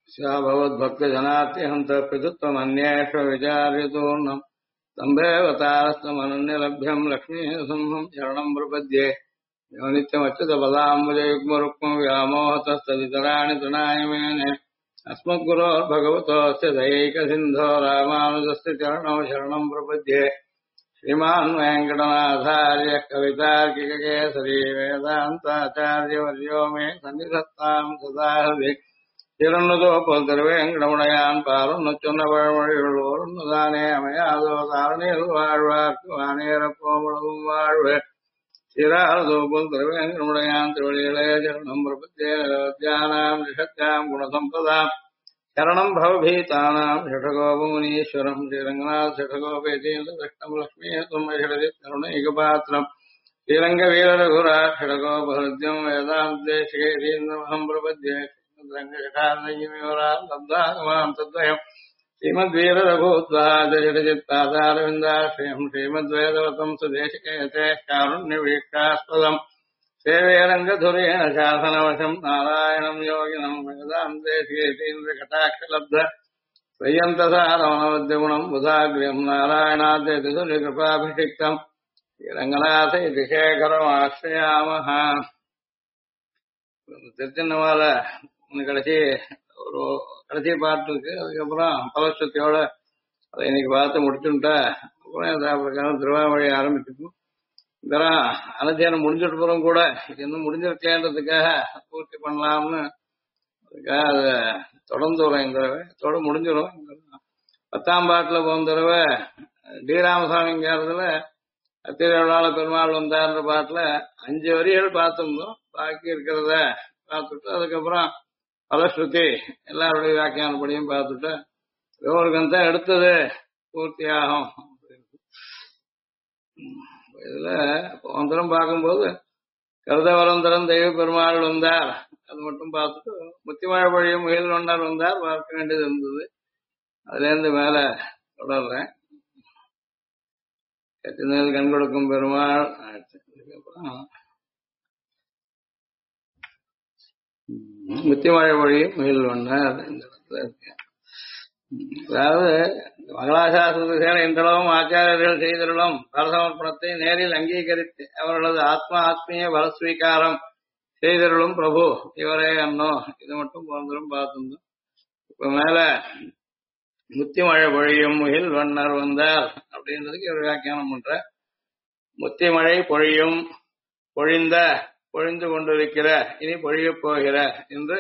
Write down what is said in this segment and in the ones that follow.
भवद्भक्तजनात्यहन्त पितृत्वमन्येष्व विचार्यतोऽर्णम् तम्भेवतारस्तमनन्यलभ्यम् लक्ष्मीसिंहम् शरणम् प्रपद्ये यो नित्यमच्युतपदाम्बुजयुग्मरुक्मम् व्यामोहतस्तदितराणि तृणाय मेने अस्मद्गुरोर्भगवतोऽस्य दयैकसिन्धो रामानुजस्य चरणौ शरणम् प्रपद्ये श्रीमान् वेङ्कटनाथार्य कवितार्किककेसरी वेदान्ताचार्यवर्यो मे सन्निधत्ताम् सदा हृदि திருநுதோப்பல்தருவேங்கடமுடையான் பாருன்னு சொன்ன பழமொழிகளோருதானே அமையாதோ தாரணியில் வாழ்வார்க்கு வானேரப்போமுழவும் வாழ்வு சிறாரதோப்பல் திருவேங்கடமுடையான் திருவடிகளே சரணம் பிரபத்தியானாம் ரிஷத்யாம் குணசம்பதாம் சரணம் பவபீதானாம் ஷடகோபமுனீஸ்வரம் ஸ்ரீரங்கநாத் ஷடகோபேதீந்திர கிருஷ்ணம் லக்ஷ்மீ தும்மஷடதி கருணைகபாத்திரம் ஸ்ரீரங்க வீரரகுரா ஷடகோபஹృద్యం வேதாந்தேசிகேதீந்திரமஹம் பிரபத்யே श्रीमद्वीररघुत्वादशरचित्तादारविन्दाश्रयम् श्रीमद्वेदवतम् सुदेशिकेते कारुण्यवीक्षास्पदम् सेवेरङ्गधुरेण शासनवशम् नारायणम् योगिनम् वेदान्तेशिकेतीन्द्रकटाक्षलब्ध स्वयन्तसारमनवद्यगुणम् बुधाग्र्यम् नारायणाद्यतिसुरिकृपाभिषिक्तम् श्रीरङ्गनाथ इति शेखरमाश्रयामः திருச்சின்னவால கடைசி ஒரு கடைசி பாட்டு இருக்கு. அதுக்கப்புறம் பலஸ்ருத்தியோட அதை இன்னைக்கு பார்த்து முடிச்சுட்டா அப்புறம் திருவாமொழி ஆரம்பிச்சிருக்கும். இதெல்லாம் அனத்தியானம் முடிஞ்சிட்டு போறோம் கூட இது இன்னும் முடிஞ்சிருக்கேன்றதுக்காக பூர்த்தி பண்ணலாம்னு அதுக்காக அதை தொடர்ந்து வரும். இந்த தடவை இதோட முடிஞ்சிடும். 10ஆம் பாட்டுல போன தடவை டி ராமசாமிங்கிறதுல அத்திரவிழால பெருமாள் வந்தார்ன்ற பாட்டுல 5 வரிகள் பார்த்திருந்தோம். பாக்கி இருக்கிறத பார்த்துட்டு அதுக்கப்புறம் பலஸ்ருதி எல்லாருடைய வியாக்கியானப்படியும் பார்த்துட்டு ஒரு கந்தம் எடுத்தது பூர்த்தியாகும். இதுல ஒந்தரம் பார்க்கும்போது கருதவரந்தரம் தெய்வ பெருமாள் வந்தார் அது மட்டும் பார்த்துட்டு முத்திமழை வழியும் முயல் வந்தார் வந்தார் பார்க்க வேண்டியது இருந்தது. அதுல இருந்து மேல தொடர்றேன். கத்தினது கண் கொடுக்கும் பெருமாள். அதுக்கப்புறம் முத்திமழை வழியும் முயல் வந்தார் இந்த இடத்துல இருக்கு. அதாவது மங்களாசாசன இன்றளவும் ஆச்சாரியர்கள் செய்திருளும் பரசமர்ப்பணத்தை நேரில் அங்கீகரித்து அவர்களது ஆத்மீய பரஸ்வீகாரம் செய்திருளும் பிரபு இவரே அன்னோ இது மட்டும் போந்தரும் பார்த்திருந்தோம். இப்ப மேல முத்திமழை பொழியும் முகில் வண்ணர் வந்தார் அப்படின்றதுக்கு ஒரு வியாக்கியானம் பண்ற. முத்திமழை பொழியும் பொழிந்து கொண்டிருக்கிற இனி பொழியப் போகிற என்று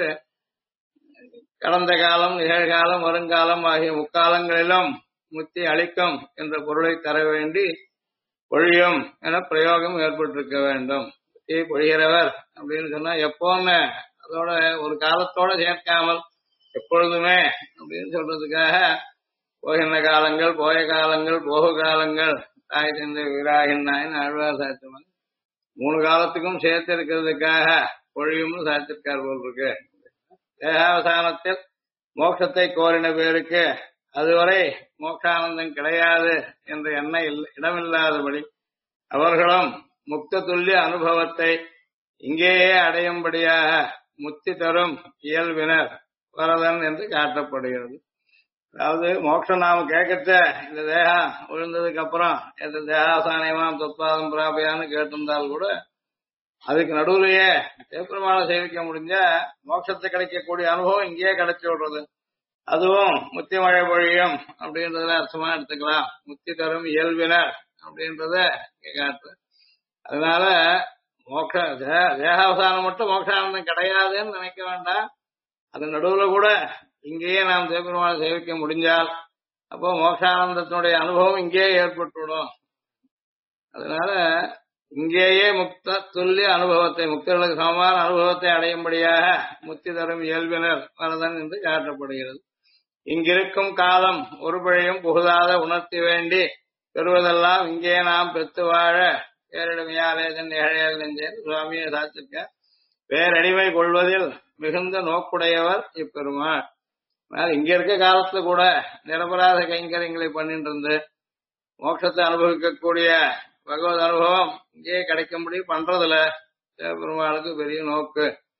கடந்த காலம் நிகழ்காலம் வருங்காலம் ஆகிய முக்காலங்களிலும் முத்தி அளிக்கும் என்ற பொருளை தர வேண்டி பொழியும் என பிரயோகம் ஏற்பட்டிருக்க வேண்டும். முத்தி பொழிகிறவர் அப்படின்னு சொன்னா எப்போன்னு அதோட ஒரு காலத்தோட சேர்க்காமல் எப்பொழுதுமே அப்படின்னு சொல்றதுக்காக போகின்ற காலங்கள் போய காலங்கள் போகு காலங்கள் தாய் தந்தை வீராகின்னாயின் ஆழ்வார் சாத்தியமாக 3 காலத்துக்கும் சேர்த்து இருக்கிறதுக்காக பொழியும்னு சாத்திருக்கார் போல் இருக்கு. தேகாவசானத்தில் மோட்சத்தை கோரின பேருக்கு அதுவரை மோட்சானந்தம் கிடையாது என்ற எண்ணம் இடமில்லாதபடி அவர்களும் முக்த துல்லிய அனுபவத்தை இங்கேயே அடையும்படியாக முத்தி தரும் இயல்பினர் வரதன் என்று காட்டப்படுகிறது. அதாவது மோட்சம் நாம கேட்கச்ச இந்த தேகம் விழுந்ததுக்கு அப்புறம் இந்த தேகாசானியமாம் தத்பாதம் பிராபியான்னு கேட்டிருந்தால் கூட அதுக்கு நடுவுலயே தேவப்பெருமாளை சேவிக்க முடிஞ்ச மோட்சத்தை கிடைக்கக்கூடிய அனுபவம் இங்கேயே கிடைச்சி விடுறது. அதுவும் முத்தி மழை பொழியும் அப்படின்றதுல அர்த்தமா எடுத்துக்கலாம். முத்தி தரும் இயல்பினர் அப்படின்றத காட்டு. அதனால மோட்ச தேகாவசானம் மட்டும் மோட்சானந்தம் கிடையாதுன்னு நினைக்க வேண்டாம். அது நடுவுல கூட இங்கேயே நாம் தேவப்பெருமாளை சேவிக்க முடிஞ்சால் அப்போ மோட்சானந்தத்தினுடைய அனுபவம் இங்கேயே ஏற்பட்டுவிடும். அதனால இங்கேயே முக்த துல்லிய அனுபவத்தை முக்தர்களுக்கு சமமான அனுபவத்தை அடையும்படியாக முத்தி தரும் இயல்பினர் வரதன் என்று காட்டப்படுகிறது. இங்கிருக்கும் காலம் ஒரு பிழையும் புகுதாத உணர்த்தி வேண்டி பெறுவதெல்லாம் இங்கே நாம் பெற்று வாழ பேரிடமையாலேதன் நிகழையல் நெஞ்சேன் சுவாமியை சாத்திருக்க பேரடிமை கொள்வதில் மிகுந்த நோக்குடையவர் இப்பெருமாள். இங்க இருக்க காலத்துல கூட நிரபராத கைங்கரியங்களை பண்ணிட்டு இருந்து மோட்சத்தை அனுபவிக்கக்கூடிய பகவத் அனுபவம் இங்கே கிடைக்கும்படி பண்றதுல பெருமாளுக்கு பெரிய நோக்கு.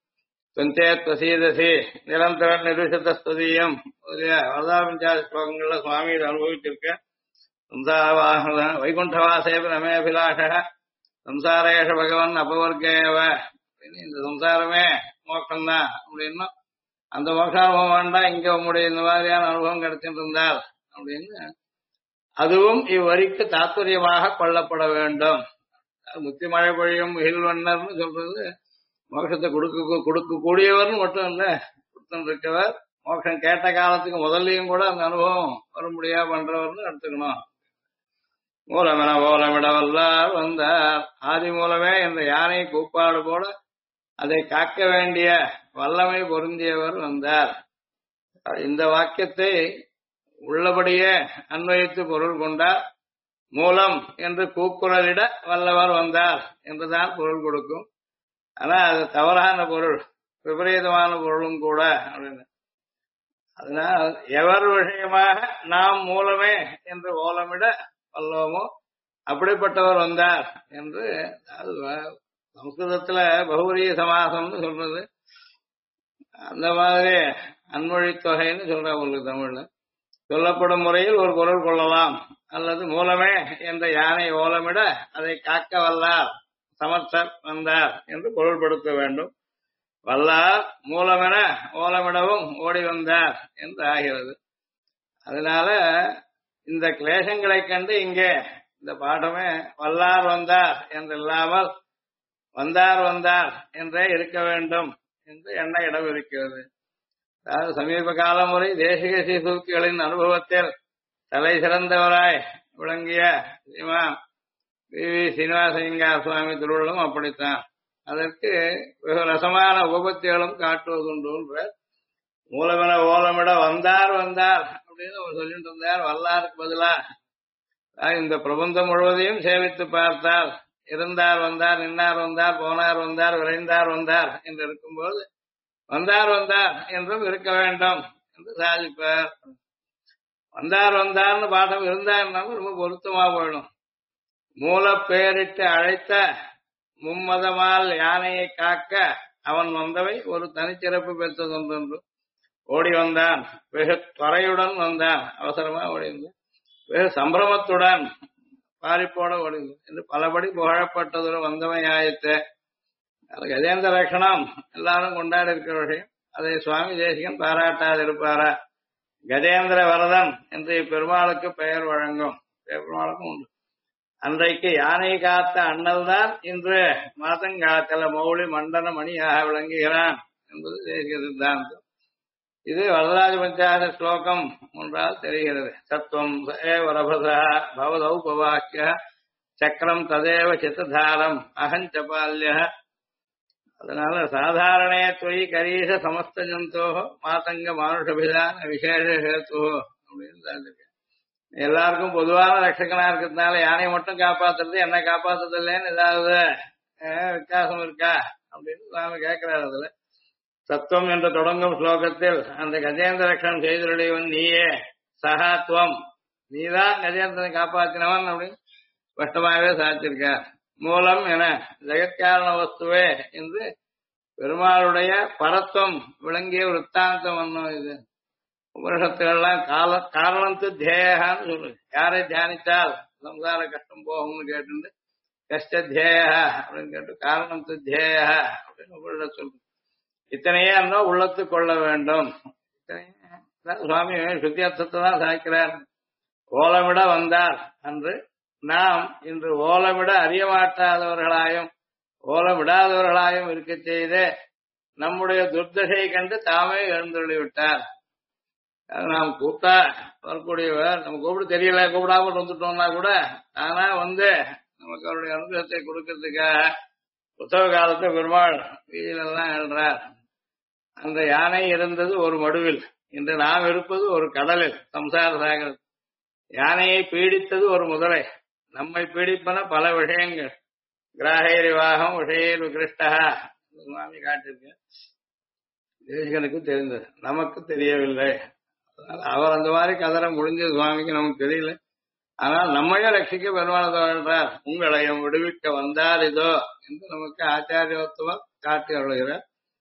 துவஞ்சேத் வசீதசி நிரந்தர நிருஷத ஸ்துதியம் வரதாபஞ்சாதி ஸ்லோகங்கள்ல சுவாமி இதை அனுபவிச்சிருக்க. சம்சாரவாக வைகுண்டவாசேப ரமேபிலாஷ சம்சாரேஷ பகவன் அபவர்கேவ, இந்த சம்சாரமே மோட்சம்தான் அப்படின்னா அந்த மோட்சானுபவம் வேண்டாம், இங்க உங்களுடைய இந்த மாதிரியான அனுபவம் கிடைச்சிட்டு இருந்தால் அப்படின்னு அதுவும் இவ்வரிக்கு தாத்பரியமாக கொள்ளப்பட வேண்டும். முத்தி மழை பொழியும் ஹில்வண்ணர்னு சொல்றது மோட்சத்தை கொடுக்க கூடியவர்னு மட்டும் இல்ல, கொடுத்துட்டு இருக்கவர். மோட்சம் கேட்ட காலத்துக்கு முதல்லையும் கூட அந்த அனுபவம் வர முடியா பண்றவர்னு எடுத்துக்கணும். மூலமென ஓலமிட வல்லார் வந்தார், ஆதி மூலமே என்ற யானை கூப்பாடு போல அதை காக்க வேண்டிய வல்லமை பொருந்தியவர் வந்தார். இந்த வாக்கியத்தை உள்ளபடியே அன்வயித்து பொருள் கொண்டார். மூலம் என்று கூக்குரலிட வல்லவர் வந்தார் என்றுதான் பொருள் கொடுக்கும். ஆனா அது தவறான பொருள், விபரீதமான பொருளும் கூட அப்படின்னு. அதனால் எவர் விஷயமாக நாம் மூலமே என்று ஓலமிட வல்லோமோ அப்படிப்பட்டவர் வந்தார் என்று. அது சம்ஸ்கிருதத்துல பகுவரிய சமாசம்னு சொல்றது, அந்த மாதிரி அன்மொழி தொகைன்னு சொல்ற உங்களுக்கு தமிழ்ல சொல்லப்படும் முறையில் ஒரு பொருள் கொள்ளலாம். அல்லது மூலமே என்ற யானை ஓலமிட அதை காக்க வல்லார் சமர்த்தர் வந்தார் என்று பொருள்படுத்த வேண்டும். வல்லார் மூலமென ஓலமிடவும் ஓடி வந்தார் என்று ஆகிறது. அதனால இந்த கிளேசங்களை கண்டு இங்கே இந்த பாடமே வல்லார் வந்தார் என்று இல்லாமல் வந்தார் வந்தார் என்றே இருக்க வேண்டும் என்று எண்ண இடம் இருக்கிறது. அதாவது சமீப காலம் வரை தேசிக சீசூக்கிகளின் அனுபவத்தில் தலை சிறந்தவராய் விளங்கிய ஸ்ரீமான் வி சீனிவாசலிங்கார் சுவாமி திருவள்ளும் அப்படித்தான். அதற்கு வெகு ரசமான உபபத்திகளும் காட்டுவதுண்டு. மூலமென ஓலமிட வந்தார் வந்தார் அப்படின்னு அவர் சொல்லிட்டு இருந்தார். வல்லாருக்கு பதிலா இந்த பிரபந்தம் முழுவதையும் சேவித்து பார்த்தால் இருந்தார் வந்தார், நின்னார் வந்தார், போனார் வந்தார், விரைந்தார் வந்தார் என்று இருக்கும்போது வந்தார் வந்தார் என்றும் இருக்க வேண்டும் என்று சாதிப்பார். வந்தார் வந்தார்னு பாடம் இருந்தாருனாலும் ரொம்ப பொருத்தமா போயிடும். மூல பெயரிட்டு அழைத்த மும்மதமால் யானையை காக்க அவன் வந்தவை ஒரு தனிச்சிறப்பு பெற்றதொன்று. ஓடி வந்தான், வெகு துறையுடன் வந்தான், அவசரமா ஓடி வந்தான், வெகு சம்பிரமத்துடன் பாரிப்போட ஓடி வந்தான் என்று பலபடி புகழப்பட்டதொரு வந்தவை ஆயத்த. கஜேந்திர லட்சணம் எல்லாரும் கொண்டாடி இருக்கிற விஷயம். அதை சுவாமி தேசிகன் பாராட்டாது இருப்பாரா? கஜேந்திர வரதன் என்று பெருமாளுக்கு பெயர் வழங்கும். பெருமாளுக்கும் உண்டு. அன்றைக்கு யானை காத்த அண்ணல் தான் இன்று மாதங்காத்தல மௌலி மண்டன மணியாக விளங்குகிறான் என்பது தேசிக சித்தாந்தம். இது வரதராஜ பஞ்சாத ஸ்லோகம் ஒன்றால் தெரிகிறது. சத்வம் வரபதா பவதௌபவாக்கிய சக்கரம் ததேவ சித்ததாரம் அகஞ்சபால்ய. அதனால சாதாரணே தொய் கரீஷ சமஸ்த ஜந்தோ மாதங்க மானுஷபிதான் விசேஷ ஹேத்து அப்படின்னு எல்லாருக்கும் பொதுவான ரட்சகனா இருக்கிறதுனால யானையை மட்டும் காப்பாத்துறது என்ன காப்பாத்துறது இல்லைன்னு ஏதாவது வித்தியாசம் இருக்கா அப்படின்னு நாம கேட்கிறாரு. அதுல சத்துவம் என்று தொடங்கும் ஸ்லோகத்தில் அந்த கஜேந்திர ரட்சணம் செய்துடையவன் நீயே, சகாத்வம் நீதான் கஜேந்திரனை காப்பாற்றினவன் அப்படின்னு ஸ்பஷ்டமாகவே சாதிச்சிருக்கார். மூலம் என ஜெகத்காரண வஸ்துவே என்று பெருமாளுடைய பரத்துவம் விளங்கிய விற்த்தாந்தம் ஒன்னும் இது. உபனிஷத்துகள்லாம் காரணத்து தேயான்னு சொல்லு. யாரை தியானித்தால் சம்சார கஷ்டம் போகும்னு கேட்டு கஷ்ட தேயா அப்படின்னு கேட்டு காரணத்து தேயா அப்படின்னு உபனிஷத் சொல்லு. இத்தனையே இருந்தா உள்ளத்து கொள்ள வேண்டும். சுவாமி சுத்தி அர்த்தத்தை தான் சாய்க்கிறார். ஓலமிட வந்தார் அன்று நாம் இன்று ஓலமிட அறிய மாட்டாதவர்களாயும் ஓலமிடாதவர்களாயும் இருக்க செய்து நம்முடைய துர்தசை கண்டு தாமே எழுந்தொள்ளிவிட்டார். நாம் கூப்பிட்டா வரக்கூடியவர், நம்ம கூப்பிட்டு தெரியல கூப்பிடாம வந்துட்டோம்னா கூட ஆனா நமக்கு அவருடைய அனுகிரகத்தை கொடுக்கறதுக்காக புத்தக காலத்தை பெருமாள் வீதியிலெல்லாம் எழுறார். அந்த யானை இருந்தது ஒரு மடுவில், இன்று நாம் இருப்பது ஒரு கடலில் சம்சார சாகர். யானையை பீடித்தது ஒரு முதலை, நம்மை பீடிப்பன பல விஷயங்கள். கிராகேரிவாகம் விஷயர் விகிருஷ்டா சுவாமி காட்டிருக்க. தேசிகனுக்கு தெரிந்தது, நமக்கு தெரியவில்லை. அவர் அந்த மாதிரி கதற முடிஞ்சது சுவாமிக்கு நமக்கு தெரியல. ஆனால் நம்மையும் ரட்சிக்க பெருமானதார் உங்களையும் விடுவிக்க வந்தார் இதோ என்று நமக்கு ஆச்சாரியோத்துவம் காட்டி அருள்கிறார்.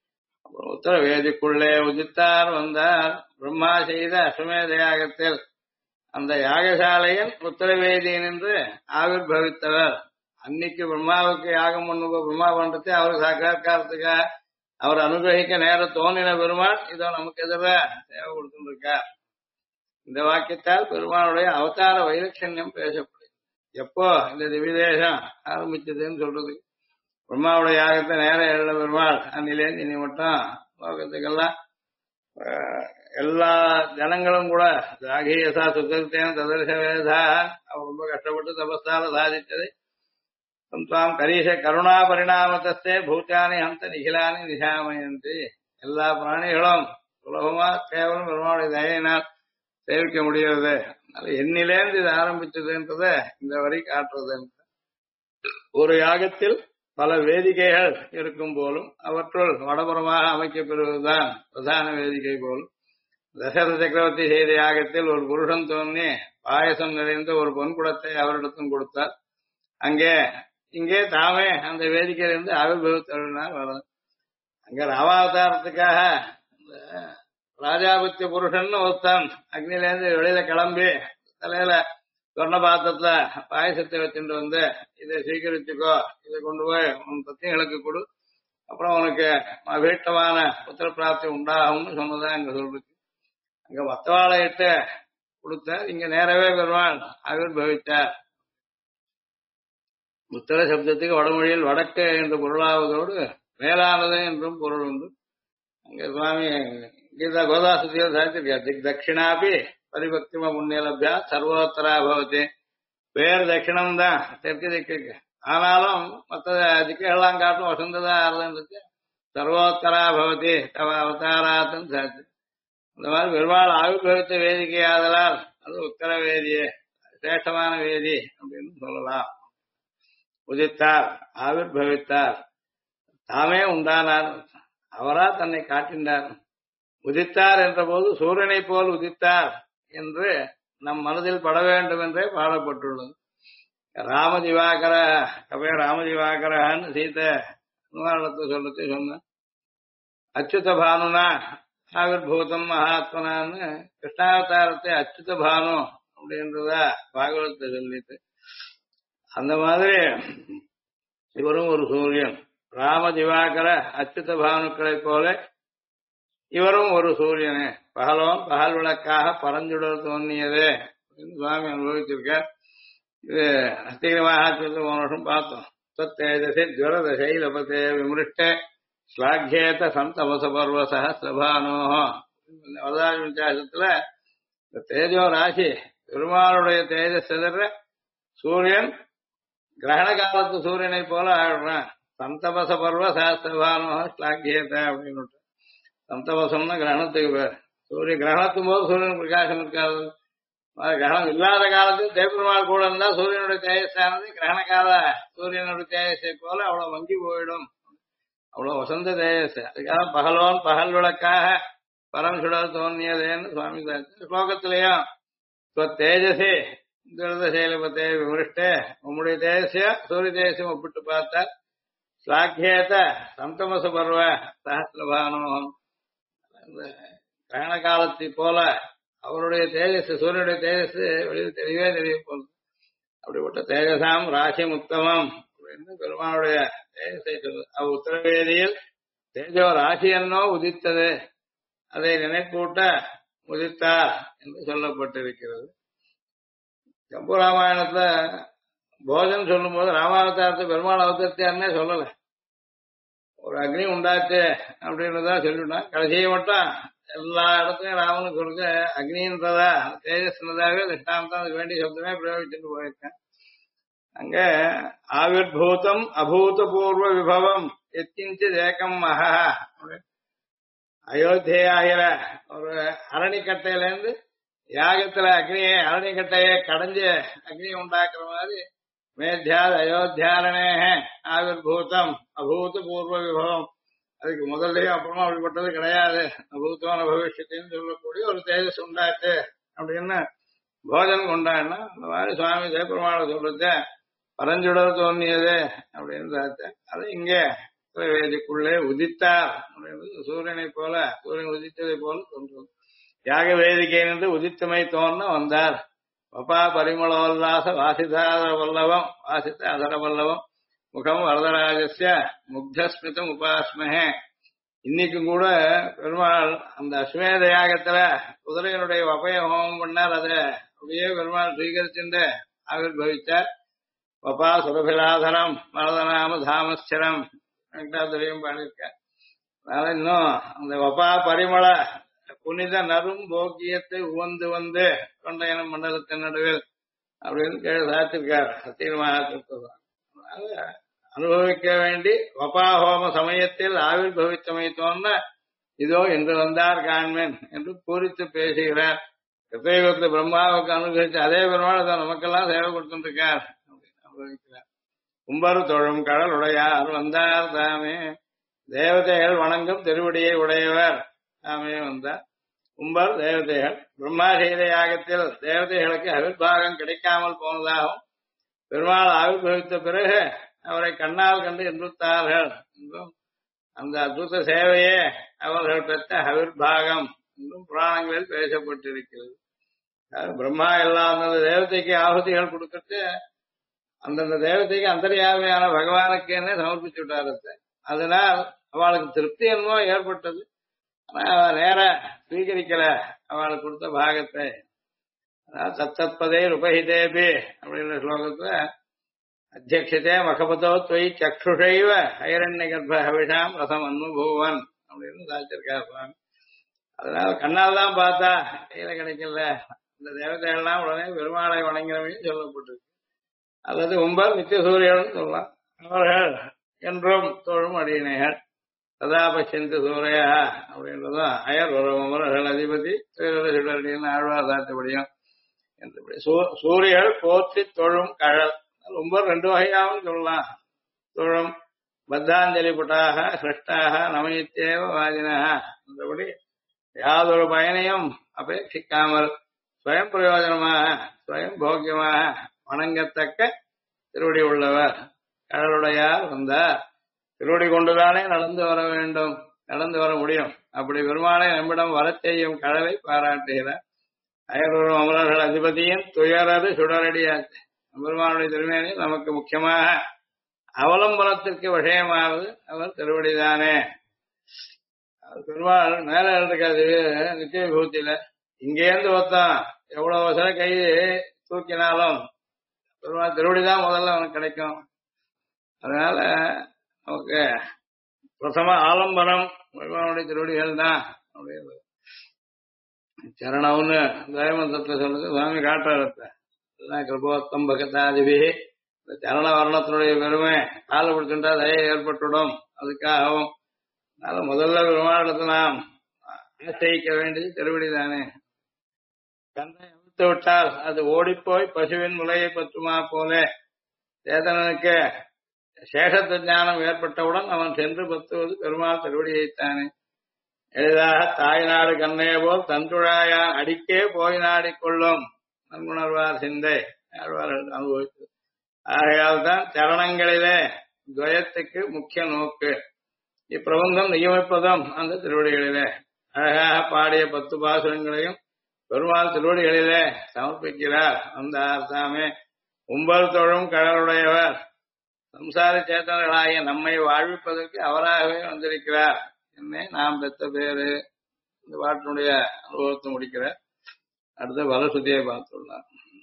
அப்புறம் உத்தரவேதிக்குள்ளே உதித்தார் வந்தார். பிரம்மா செய்த அஸ்வமேத யாகத்தில் அந்த யாகசாலையில் உத்தரவேதியின் என்று ஆவிர் பவித்தவர். அன்னைக்கு பிரம்மாவுக்கு யாகம் பண்ணுவ பிரம்மா பண்றது அவருக்கு சாட்சா்காரத்துக்காக அவர் அனுகிரகிக்க நேரம் தோன்றின பெருமாள் இதோ நமக்கு எதிராக சேவை கொடுத்துருக்கார். இந்த வாக்கியத்தால் பெருமாளுடைய அவதார வைலட்சண்யம் பேசப்படுது. எப்போ இந்த திவிதேசம் ஆரம்பிச்சதுன்னு சொல்றது, பிரம்மாவுடைய யாகத்தை நேரம் எழுத பெருமாள் அன்னிலேருந்து இனி மட்டும் லோகத்துக்கெல்லாம் எல்லா ஜனங்களும் கூட ராகீயசா சுத்தேன் ததர்ஷ வேதா அவர் ரொம்ப கஷ்டப்பட்டு தபஸ்தால சாதித்ததை தாம் கரீஷ கருணா பரிணாமத்தே பூத்தானி ஹந்த நிகிலானி நிஷாமயந்தி. எல்லா பிராணிகளும் சுலபமா கேவலம் பெருமாளுடைய தயையினால் சேவிக்க முடிகிறது. அதனால என்னிலேருந்து இது ஆரம்பிச்சதுன்றத இந்த வரி காட்டுறது. ஒரு யாகத்தில் பல வேதிகைகள் இருக்கும் போலும் அவற்றுள் வடபுறமாக அமைக்கப்பெறுவதுதான் பிரதான வேதிகை போலும். தசரத சக்கரவர்த்தி செய்த யாகத்தில் ஒரு புருஷன் தோன்றி பாயசம் நிறைந்த ஒரு பொன்குடத்தை அவரிடத்தும் கொடுத்தார். இங்கே தாமே அந்த வேதிக்கையிலிருந்து ஆவிர்வத்தருளினார் வரும். அங்க ராமாவதாரத்துக்காக ராஜாபத்திய புருஷன் ஒருத்தன் அக்னிலேருந்து வெளியில கிளம்பி தலையில சொர்ண பாத்திரத்துல பாயசத்தை வச்சுட்டு வந்து இதை சீக்கிரிச்சுக்கோ, இதை கொண்டு போய் உன் பத்தியங்களுக்கு கொடு, அப்புறம் உனக்கு அபீஷ்டமான புத்திர பிராப்தி உண்டாகும்னு சொன்னதான் அங்க சொல்றது. அங்க மத்தவாளை இட்டு கொடுத்தார், இங்க நேரவே பெருமாள் ஆவிர்பவித்தார். உத்தர சப்தத்துக்கு வடமொழியில் வடக்கு என்ற பொருளாவதோடு மேலானது என்றும் பொருள் உண்டு. அங்க சுவாமி கீதா கோதாசுதியில் சாதித்திருக்கார், திக் தட்சிணாபி பரிபக்திம முன்னேலபியா சர்வோத்தரா பவதி. பேர் தட்சிணம் தான் தெற்கு திக்கு, ஆனாலும் மற்ற திக்குகள்லாம் காட்டும் வசந்ததா இருந்துச்சு. சர்வோத்தரா பவதி தவ அவதாராத்தம் சாதி. இந்த மாதிரி பெருமாள் ஆவிர்பவித்த வேதிக்கை ஆதலால் அது உத்தர வேதியே சிரேஷ்டமான வேதி அப்படின்னு சொல்லலாம். உதித்தார், ஆவிர்பவித்தார், தாமே உண்டானார், அவரா தன்னை காட்டினார். உதித்தார் என்ற போது சூரியனை போல் உதித்தார் என்று நம் மனதில் பட வேண்டும் என்றே பாடப்பட்டுள்ளது. ராமதிவாகர கவே ராமதிவாகரன்னு சீதை நிவாரணத்தை சொல்லத்தை சொன்ன அச்சுத பானுனா ஆவிர்பூதம் மகாத்மனான்னு கிருஷ்ணாவதாரத்தை அச்சுத பானு அப்படின்றதா பாகவதத்தை சொல்லிட்டு, அந்த மாதிரி இவரும் ஒரு சூரியன். ராம திவாகர அச்சுத பானுக்களை போல இவரும் ஒரு சூரியனே. பகலோன் பகல் விளக்காக பரஞ்சுடர் தோன்றியதே சுவாமி அனுபவிச்சிருக்கார். இது அஸ்திகிரி மகாத்மத்தை போன வருஷம் பார்த்தோம். தேஜசி ஜுவரத சைலபதே விமிருஷ்டே ஸ்லாக்ஷேத சந்தமச பர்வ சஹஸ்ரபானோஹோ. வரதாஜ வித்தியாசத்துல இந்த தேஜோ ராசி பெருமாளுடைய தேஜஸ் எதிர சூரியன் கிரகண காலத்து சூரியனை போல ஆடுறான். சந்தபச பர்வ சஹஸ்ரபானோஹோ ஸ்லாக்ஷேத அப்படின்னு. சந்தபசம்னா கிரகணத்துக்கு பேர். சூரிய கிரகணத்தும் போது சூரியன் பிரகாசம் இருக்காது. கிரகணம் இல்லாத காலத்தில் தேவபெருமாள் கூட இருந்தா சூரியனுடைய தேஜஸானது கிரகண கால சூரியனுடைய தேஜஸை போல அவ்வளவு வங்கி போயிடும். அவ்வளவு வசந்த தேஜஸ். அதுக்காக பகலோன் பகல் விளக்காக பரம் சுடர் தோன்றியதேன்னு சுவாமி ஸ்லோகத்திலையும் தேஜசி துரத சைலபத்தே விமிருஷ்டே உம்முடைய தேஜஸையோ சூரிய தேஜஸையும் ஒப்பிட்டு பார்த்தார். ஸ்லாக்கியேத சந்தமச பர்வ சஹஸ்ரபானோகம். கிரகண காலத்தை போல அவருடைய தேஜஸ் சூரியனுடைய தேஜஸ் வெளியில் தெரியவே தெரிய போகுது. அப்படிப்பட்ட தேஜசாம் ராசி உத்தமம் அப்படின்னு பெருமானுடைய தேஜஸை சொல்லுது. அவ் உத்தரவேதியில் தேஜோ ராசி என்னோ உதித்தது, அதை நினைப்பூட்ட உதித்தார் என்று சொல்லப்பட்டிருக்கிறது. கம்பராமாயணத்துல போஜன் சொல்லும் போது ராமாவதாரத்தை பெருமாள் அவதரித்தார்னே சொல்லல, ஒரு அக்னி உண்டாச்சு அப்படின்றதான் சொல்லிவிட்டான். கடைசியை மட்டும் எல்லா இடத்துலயும் ராமனுக்கு கொடுக்க அக்னின்றதா தேஜஸ்ன்றதாகவே திஷ்டாந்தம் அதுக்கு வேண்டிய சப்தமே பிரயோகிச்சுட்டு போயிருக்கேன். அங்க ஆவிர்பூதம் அபூதபூர்வ விபவம் எத்திஞ்சு தேக்கம் மகா. அயோத்தியாகிற ஒரு அரணிக்கட்டையில இருந்து யாகத்துல அக்னியை அரணிக்கட்டையை கடைஞ்சு அக்னியை உண்டாக்குற மாதிரி மேத்யாத் அயோத்தியாரணே ஆவிர்பூதம் அபூதபூர்வ விபவம். அதுக்கு முதல்லயும் அப்புறமா அப்படிப்பட்டது கிடையாது. அபூத்தமான பவிஷ்யத்தின்னு சொல்லக்கூடிய ஒரு தேஜஸ் உண்டாச்சு அப்படின்னு போஜனம் கொண்டாடினா அந்த மாதிரி சுவாமி ஜெயபெருமாளை சொல்றது பரஞ்சுடர் தோன்றியது அப்படின்னு பார்த்தேன். அது இங்கே வேதிக்குள்ளே உதித்தார். சூரியனை போல, சூரியன் உதித்ததை போல தோன்றும். யாக வேதிக்கை நின்று உதித்தமை தோன்ற வந்தார். வபா பரிமளோல்லாச வாசிதார வல்லவம் வாசித்த அதர வல்லவம் முகம் வரதராஜஸ்ய முக்தஸ்மிதம் உபாஸ்மஹே. இன்னைக்கும் கூட பெருமாள் அந்த அஸ்வமேத யாகத்துல குதிரையினுடைய வபய ஹோமம் பண்ணார். அதை அப்படியே பெருமாள் ஸ்வீகரிச்சுட்டு ஆவிர்பவித்தார். வபா சுரபிலாதரம் வரதநாம தாமஸ்சரம் வெங்கடாதுரையும் பாடியிருக்கார். அதனால இன்னும் அந்த வபா பரிமள புனித நரும் போக்கியத்தை உவந்து வந்து கொண்டையன மண்டலத்தின் நடுவில் அப்படின்னு கேள்வி சாத்திருக்கார் சத்தியமாக. அனுபவிக்க வேண்டி வபா ஹோம சமயத்தில் ஆவிர்பவித்தமை தோன்ற இதோ என்று வந்தார் காண்மேன் என்று பூரித்து பேசுகிறார். கிருத்தயுகத்தில் பிரம்மாவுக்கு அனுகிரகிச்சு அதே பெருமாள் தான் நமக்கெல்லாம் சேவை கொடுத்துருக்கார் அப்படின்னு அனுபவிக்கிறார். கும்பரு தொழும் கடல் உடையார் வந்தார் தாமே. தேவதைகள் வணங்கும் திருவடியை உடையவர் தாமே வந்தார். கும்பர் தேவதைகள் பிரம்மா செய்த யாகத்தில் தேவதைகளுக்கு அவிர்வாகம் கிடைக்காமல் போனதாகவும் பெருமாள் ஆவிர்வகித்த பிறகு அவரை கண்ணால் கண்டு இன்புத்தார்கள் என்றும் அந்த அற்புத சேவையே அவர்கள் பெற்ற அவிர்வாகம் என்றும் புராணங்களில் பேசப்பட்டிருக்கிறது. பிரம்மா எல்லாம் அந்தந்த தேவதைக்கு ஆகுதிகள் கொடுத்துட்டு அந்தந்த தேவதைக்கு அந்தர்யாமியான பகவானுக்கேன்னு சமர்ப்பிச்சு விட்டாரு. அதனால் அவளுக்கு திருப்தி என்னமோ ஏற்பட்டது. ஆனா அவ நேர ஸ்வீகரிக்கல அவளுக்கு கொடுத்த பாகத்தை. தத்தத்பதே உபஹிதேபி அப்படின்ற ஸ்லோகத்துல அத்தியட்சத்தே மகபதோ தொய் சக்ஷுஷைவ ஐரண்ய கர்ப்ப ஹவிஷாம் ரசம் அனுபவன் அப்படின்னு சாதிச்சிருக்காரு சுவாமி. அதனால கண்ணால் தான் பார்த்தா கையில கிடைக்கல. இந்த தேவதைகள்லாம் உடனே பெருமாளை வணங்கிறவங்க சொல்லப்பட்டிருக்கு. அல்லது உம்பர் நித்திய சூரியன் சொல்லலாம். அவர்கள் என்றும் தோழும் அடியினைகள் சதா பசிந்து சூரையா அப்படின்றதும் அயர் உறவர்கள் அதிபதி சுடர்னு ஆழ்வார் சாத்தபடியும் என்றபடி சூரியல் போற்றி தொழும் கழல் ரொம்ப ரெண்டு வகையாகவும் சொல்லலாம். தொழும் பத்தாஞ்சலி புட்டாக சிருஷ்டாக நமயித்தேவ வாதினாக என்றபடி யாதொரு பயனையும் அபேட்சிக்காமல் ஸ்வயம் பிரயோஜனமாக ஸ்வயம் போக்கியமாக வணங்கத்தக்க திருவடி உள்ளவர் கடலுடையார் வந்தார். திருவடி கொண்டுதானே நடந்து வர வேண்டும், நடந்து வர முடியும். அப்படி பெருமாளை நம்மிடம் வரச் செய்யும் கடலை பாராட்டுகிறார். அயர்வரும் அமரர்கள் அதிபதியின் துயரது சுடரடியாச்சு. பெருமானுடைய திருமேனி நமக்கு முக்கியமாக அவலம்பனத்திற்கு விஷயமாவது அவர் திருவடிதானே. பெருமாள் மேல இருக்காது நித்திய விபூத்தியில இங்கேருந்து ஒருத்தான் எவ்வளவு சில கை தூக்கினாலும் பெருமாள் திருவடிதான் முதல்ல அவனுக்கு கிடைக்கும். அதனால நமக்கு பிரசம ஆலம்பனம் பெருமானுடைய திருவடிகள் தான் அப்படின்றது. சரணம்னு தயமந்தத்துல சொல்றது சுவாமி காட்டுறத கிருபோத்தம் பகதாதிபி. இந்த சரண வர்ணத்தினுடைய பெருமை காலை பிடிச்சுட்டா தயை ஏற்பட்டுடும். அதுக்காகவும் அதனால முதல்ல பெருமாளத்தை நாம் ஆசிரியிக்க வேண்டியது திருவடி தானே. கண்ணை அவிழ்த்து விட்டால் அது ஓடிப்போய் பசுவின் முலையை பற்றுமா போல சேதனனுக்கு சேஷத்து ஞானம் ஏற்பட்டவுடன் அவன் சென்று பத்துவது பெருமாள் திருவடியைத்தானே. எளிதாக தாய்நாடு கண்ணைய போல் தன்துழாயா அடிக்கே போய் நாடிக்கொள்ளும் நன்குணர்வார் சிந்தை ஆழ்வார்கள் அனுபவித்தது. ஆகையால் தான் சரணங்களிலே துவயத்துக்கு முக்கிய நோக்கு. இப்பிரபந்தம் நியமிப்பதும் அந்த திருவடிகளிலே. அழகாக பாடிய 10 பாசுரங்களையும் பெருமாள் திருவடிகளிலே சமர்ப்பிக்கிறார். அந்த தாமே உம்பல் தொழும் கடலுடையவர் சம்சார சேத்தனர்களாகிய நம்மை வாழ்விப்பதற்கு அவராகவே வந்திருக்கிறார். என்ன நாம் பெற்ற பேரு. இந்த பாட்டினுடைய அனுபவத்தை முடிக்கிறார். அடுத்த வலசுதியை பார்த்துள்ளார்.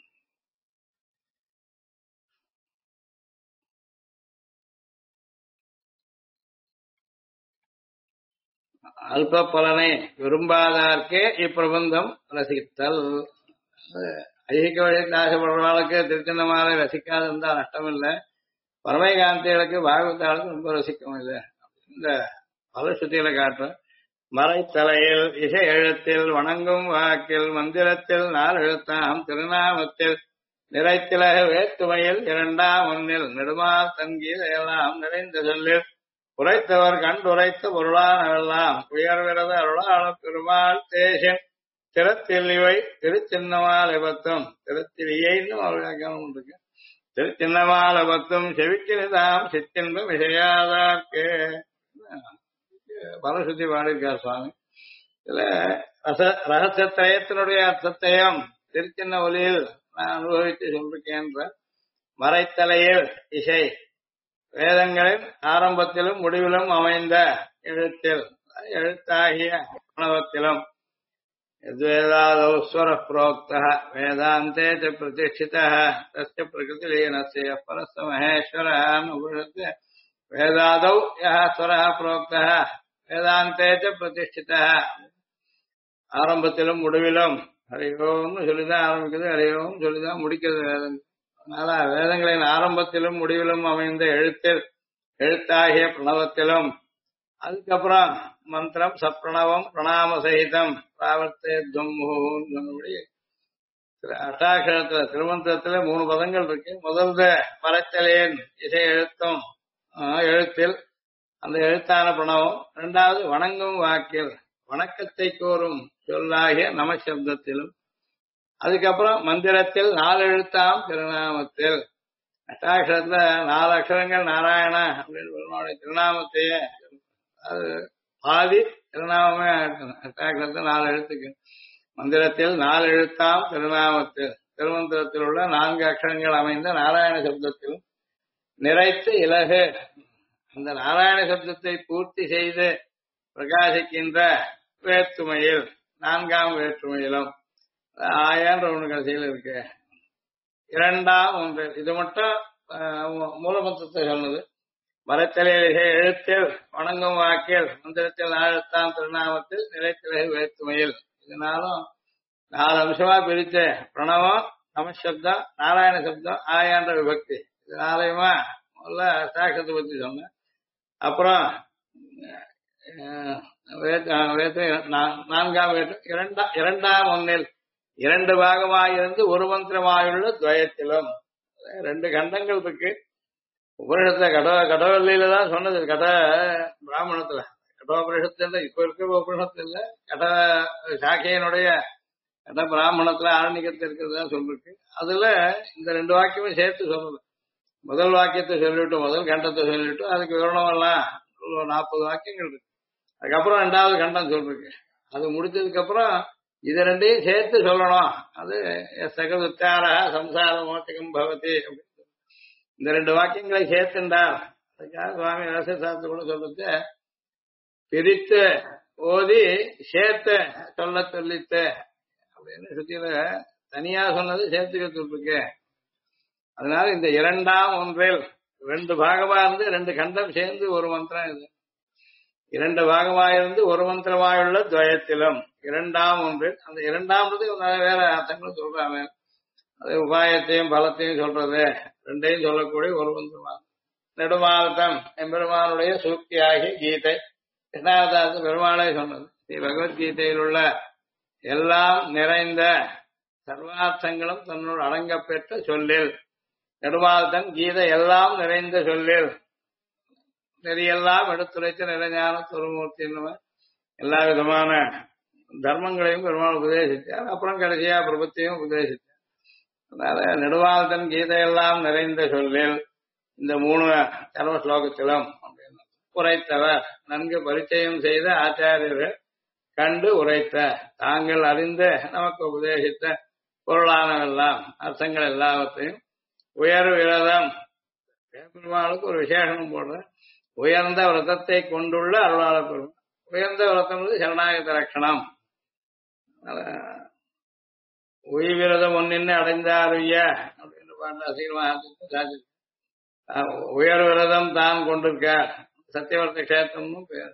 அல்ப பலனை விரும்பாதார்க்கே இப்பிரபந்தம் ரசித்தல். ஐகிக வழியில் ஆசைப்படுறவர்களுக்கு திருச்சின்னமாலை ரசிக்காது இருந்தால் நஷ்டம் இல்லை. பரமைகாந்திகளுக்கு பாகவதாளுக்கு ரொம்ப ரசிக்கவும் இல்லை. இந்த பலசுத்தியில காட்டுற மறைத்தலையில் இசை எழுத்தில் வணங்கும் வாக்கில் மந்திரத்தில் 4 எழுத்தாம் திருநாமத்தில் நிறைத்திலக வேற்றுமையில் 2ஆம் ஒன்னில் நெடுமால் தங்கீத எல்லாம் நிறைந்த சொல்லில் உரைத்தவர் கண்டுரைத்த பொருளானவெல்லாம் உயர்விரத அருளாள பெருமாள் தேசம் திறத்தில் இவை திருச்சின்னமாலபத்தும் திருத்திரியின்னு அவர்களும் திருச்சின்னமாலபத்தும் செவிக்கினிதாம் சித்தின்பம் இசையாதார்க்கு பலசுத்தி பாடியிருக்கார் சுவாமி. இதுல ரகசியத்திரயத்தினுடைய அர்த்தத்தையும் திருச்சின்ன ஒலியில் நான் அனுபவித்து சொல்லிருக்கேன்ற மறைத்தலையில் இசை வேதங்களின் ஆரம்பத்திலும் முடிவிலும் அமைந்த எழுத்தில் எழுத்தாகிய பிரணவத்திலும் यद्वेदादौस्वर प्रोक्तः वेदान्ते च प्रतिष्ठितः तस्य प्रकृतिलीनस्य परस्य महेश्वरः उपनिषत्ते वेदादौ यः स्वरः प्रोक्तः वेदान्ते च प्रतिष्ठितः ஆரம்பத்திலும் முடிவிலும் ஹரியோம்னு சொல்லிதான் ஆரம்பிக்குது, ஹரியோம் சொல்லிதான் முடிக்கிறது வேதம். அதனால வேதங்களின் ஆரம்பத்திலும் முடிவிலும் அமைந்த எழுத்தாகிய பிரணவத்திலும் அதுக்கப்புறம் மந்திரம் சப்ரணவம் பிரணாம சகிதம் பிராவர்த்தே துவம்முன்னு சொன்னபடி அட்டாட்சரத்துல திருமந்திரத்துல 3 பதங்கள் இருக்கு. முதல்ல மறைத்தலேன் இசை எழுத்தும் எழுத்தில் அந்த எழுத்தான பிரணவம். 2வது வணங்கும் வாக்கில் வணக்கத்தை கோரும் சொல்லாகிய நமசப்தத்திலும். அதுக்கப்புறம் மந்திரத்தில் 4 எழுத்தாம் திருநாமத்தில் அட்டாட்சரத்துல 4 அக்ஷரங்கள் நாராயணா அப்படின்னு திருநாமத்தையே அது பாதி திருநாமமே அட்டாட்சரத்துல 4 எழுத்துக்கு. மந்திரத்தில் 4 எழுத்தாம் திருநாமத்தில் திருமந்திரத்தில் உள்ள 4 அக்ஷரங்கள் அமைந்த நாராயண சப்தத்திலும் நிறைத்து இலகு அந்த நாராயண சப்தத்தை பூர்த்தி செய்து பிரகாசிக்கின்ற வேற்றுமையில் 4ஆம் வேற்றுமையிலும் ஆயான்ற ஒண்ணு கடைசியில் இருக்கு. 2ஆம் ஒன்று இது மட்டும் மூலமந்திரத்தை சொன்னது. மரத்தலையிலே எழுத்தில் வணங்கும் வாக்கில் மந்திரத்தில் 4 எழுத்தாம் திருநாமத்தில் நிலைத்திலகு வேற்றுமையில். இதனாலும் 4 அம்சமா பிரிச்ச பிரணவம் நமசப்தம் நாராயண சப்தம் ஆயான்ற விபக்தி. இதனாலயுமா முதல்ல சாட்சத்தை பத்தி சொன்னேன். அப்புறம் 4ஆம் வேற்று 2ஆம் ஒன்னில் 2 பாகமாயிருந்து ஒரு மந்திரமாயுள்ள துவயத்திலும் 2 கண்டங்கள் இருக்கு. உபனிஷத்துல கடவல்லியில தான் சொன்னது. பிராமணத்துல கடோபனிஷத்துல இப்ப இருக்க உபனிஷத்துல இல்ல, சாக்கையினுடைய பிராமணத்துல ஆரணிகத்தில் இருக்கிறதா சொல்லிருக்கு. அதுல இந்த 2 வாக்கியமே சேர்த்து சொல்லுது. முதல் வாக்கியத்தை சொல்லிட்டு முதல் கண்டத்தை சொல்லிட்டு அதுக்கு விவரணம் எல்லாம் 40 வாக்கியங்கள் இருக்கு. அதுக்கப்புறம் 2வது கண்டம் சொல்லிருக்கு. அது முடிச்சதுக்கு அப்புறம் இது 2ஐயும் சேர்த்து சொல்லணும். அது சகதுத்தார சம்சார மோச்சகம் பவதி. இந்த 2 வாக்கியங்களை சேர்த்துண்டார். அதுக்காக சுவாமி ரகசியசாஸ்திரம் கூட சொல்றது பிரித்து ஓதி சேர்த்து சொல்லித்து அப்படின்னு சுத்தியில தனியா சொன்னது சேர்த்துக்க சொல்லிருக்கு. அதனால இந்த 2ஆம் ஒன்றில் 2 பாகமா இருந்து 2 கண்டம் சேர்ந்து ஒரு மந்திரம். இது 2 பாகமாயிருந்து ஒரு மந்திரமாயுள்ள துவயத்திலும் 2ஆம் ஒன்றில் அந்த 2ஆம்ன்றது வேற அர்த்தங்களும் சொல்றாங்க. அது உபாயத்தையும் பலத்தையும் சொல்றது 2ஐயும் சொல்லக்கூடிய ஒரு மந்திரமாகும். நெடுமாதம் எம்பெருமானுடைய சூக்தியாகிய கீதை கிருஷ்ணாவதாரத்து பெருமாளை சொன்னது. ஸ்ரீ பகவத்கீதையில் உள்ள எல்லாம் நிறைந்த சர்வார்த்தங்களும் தன்னோடு அடங்கப்பெற்ற சொல்லில் நெடுமாதன் கீதை எல்லாம் நிறைந்த சொல்லில் நெறியெல்லாம் எடுத்துரைத்த நிறைஞான துருமூர்த்தி எல்லா விதமான தர்மங்களையும் பெருமாள் உபதேசித்தார். அப்புறம் கடைசியா பிரபத்தையும் உபதேசித்தார். அதனால நெடுவாழ்தன் கீதையெல்லாம் நிறைந்த சொல்லில் இந்த 3 சர்வ ஸ்லோகத்திலும் உரைத்தவர் நன்கு பரிச்சயம் செய்த ஆச்சாரியர்கள் கண்டு உரைத்த தாங்கள் அறிந்து நமக்கு உபதேசித்த பொருளானவெல்லாம் அர்த்தங்கள் எல்லாவற்றையும் உயர் விரதம் பெருமாளுக்கு ஒரு விசேஷனம் போடுற உயர்ந்த விரதத்தை கொண்டுள்ள அருளாளர் பெருமாள். உயர்ந்த விரதம் சரணாகத லட்சணம். உயிர்விரதம் ஒன்னின்னு அடைந்தாருய அப்படின்னு பாண்ட சீர்மாகத்துக்கு உயர் விரதம் தான் கொண்டிருக்கார். சத்தியவர்த்த கஷேத்திரம்னு பேர்.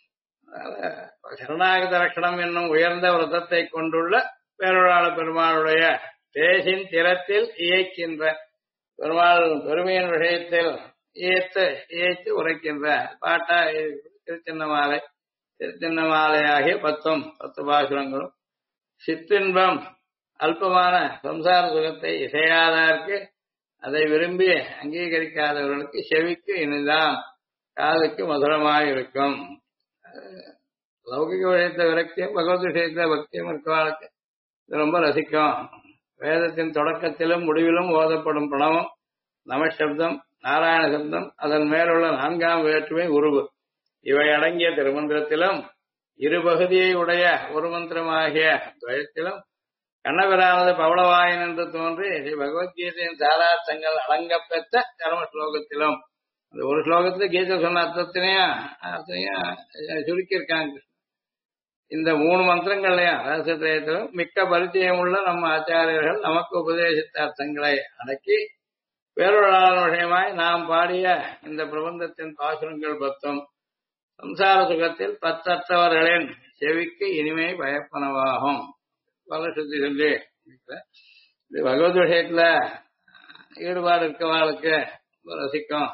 சரணாகத லட்சணம் என்னும் உயர்ந்த விரதத்தை கொண்டுள்ள பேருளாள பெருமாளுடைய தேசின் திறத்தில் இயக்கின்ற பெருமாள் பெருமையின் விஷயத்தில் இயத்து உரைக்கின்ற பாட்டா திருச்சின்னமாலை திருச்சின்னமாலையாகிய 10 பாசுரங்களும் சிற்றின்பம் அல்பமான சம்சார சுகத்தை இசையாதாருக்கு அதை விரும்பி அங்கீகரிக்காதவர்களுக்கு செவிக்கு இனிதான் காதுக்கு மதுரமாயிருக்கும். லௌகிக விஷயத்த விரக்தியும் பகவத் விஷயத்த பக்தியும் இருக்கவாளுக்கு இது ரொம்ப ரசிக்கும். வேதத்தின் தொடக்கத்திலும் முடிவிலும் ஓதப்படும் பிரணவம் நமசப்தம் நாராயண சப்தம் அதன் மேலுள்ள 4ஆம் வேற்றுமை உருவு இவை அடங்கிய திருமந்திரத்திலும் இரு பகுதியை உடைய ஒரு மந்திரமாகிய துவயத்திலும் கண்ணபிரானது பவளவாயன் என்று தோன்றி ஸ்ரீ பகவத்கீதையின் சாரார்த்தங்கள் அடங்கப்பெற்ற கர்ம ஸ்லோகத்திலும் அந்த ஒரு ஸ்லோகத்துல கீதை சொன்ன அர்த்தத்தையும் சுருக்கியிருக்காங்க. இந்த 3 மந்திரங்கள்லயும் ரகசியத்திலும் மிக்க பரிச்சயம் உள்ள நம்ம ஆச்சாரியர்கள் நமக்கு உபதேசித்த அர்த்தங்களை அடக்கி வேறொரு விஷயமாய் நாம் பாடிய இந்த பிரபந்தத்தின் பாசுரங்கள் 10 சம்சார சுகத்தில் 10 அற்றவர்களின் செவிக்கு இனிமை பயப்பனவாகும். பல சுத்தி சொல்லி இது பகவத் விஷயத்துல ஈடுபாடு இருக்கவாளுக்கு ரசிக்கும்.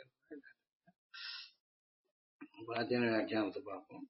பிராச்சீன வியாக்கியானத்தை பார்ப்போம்.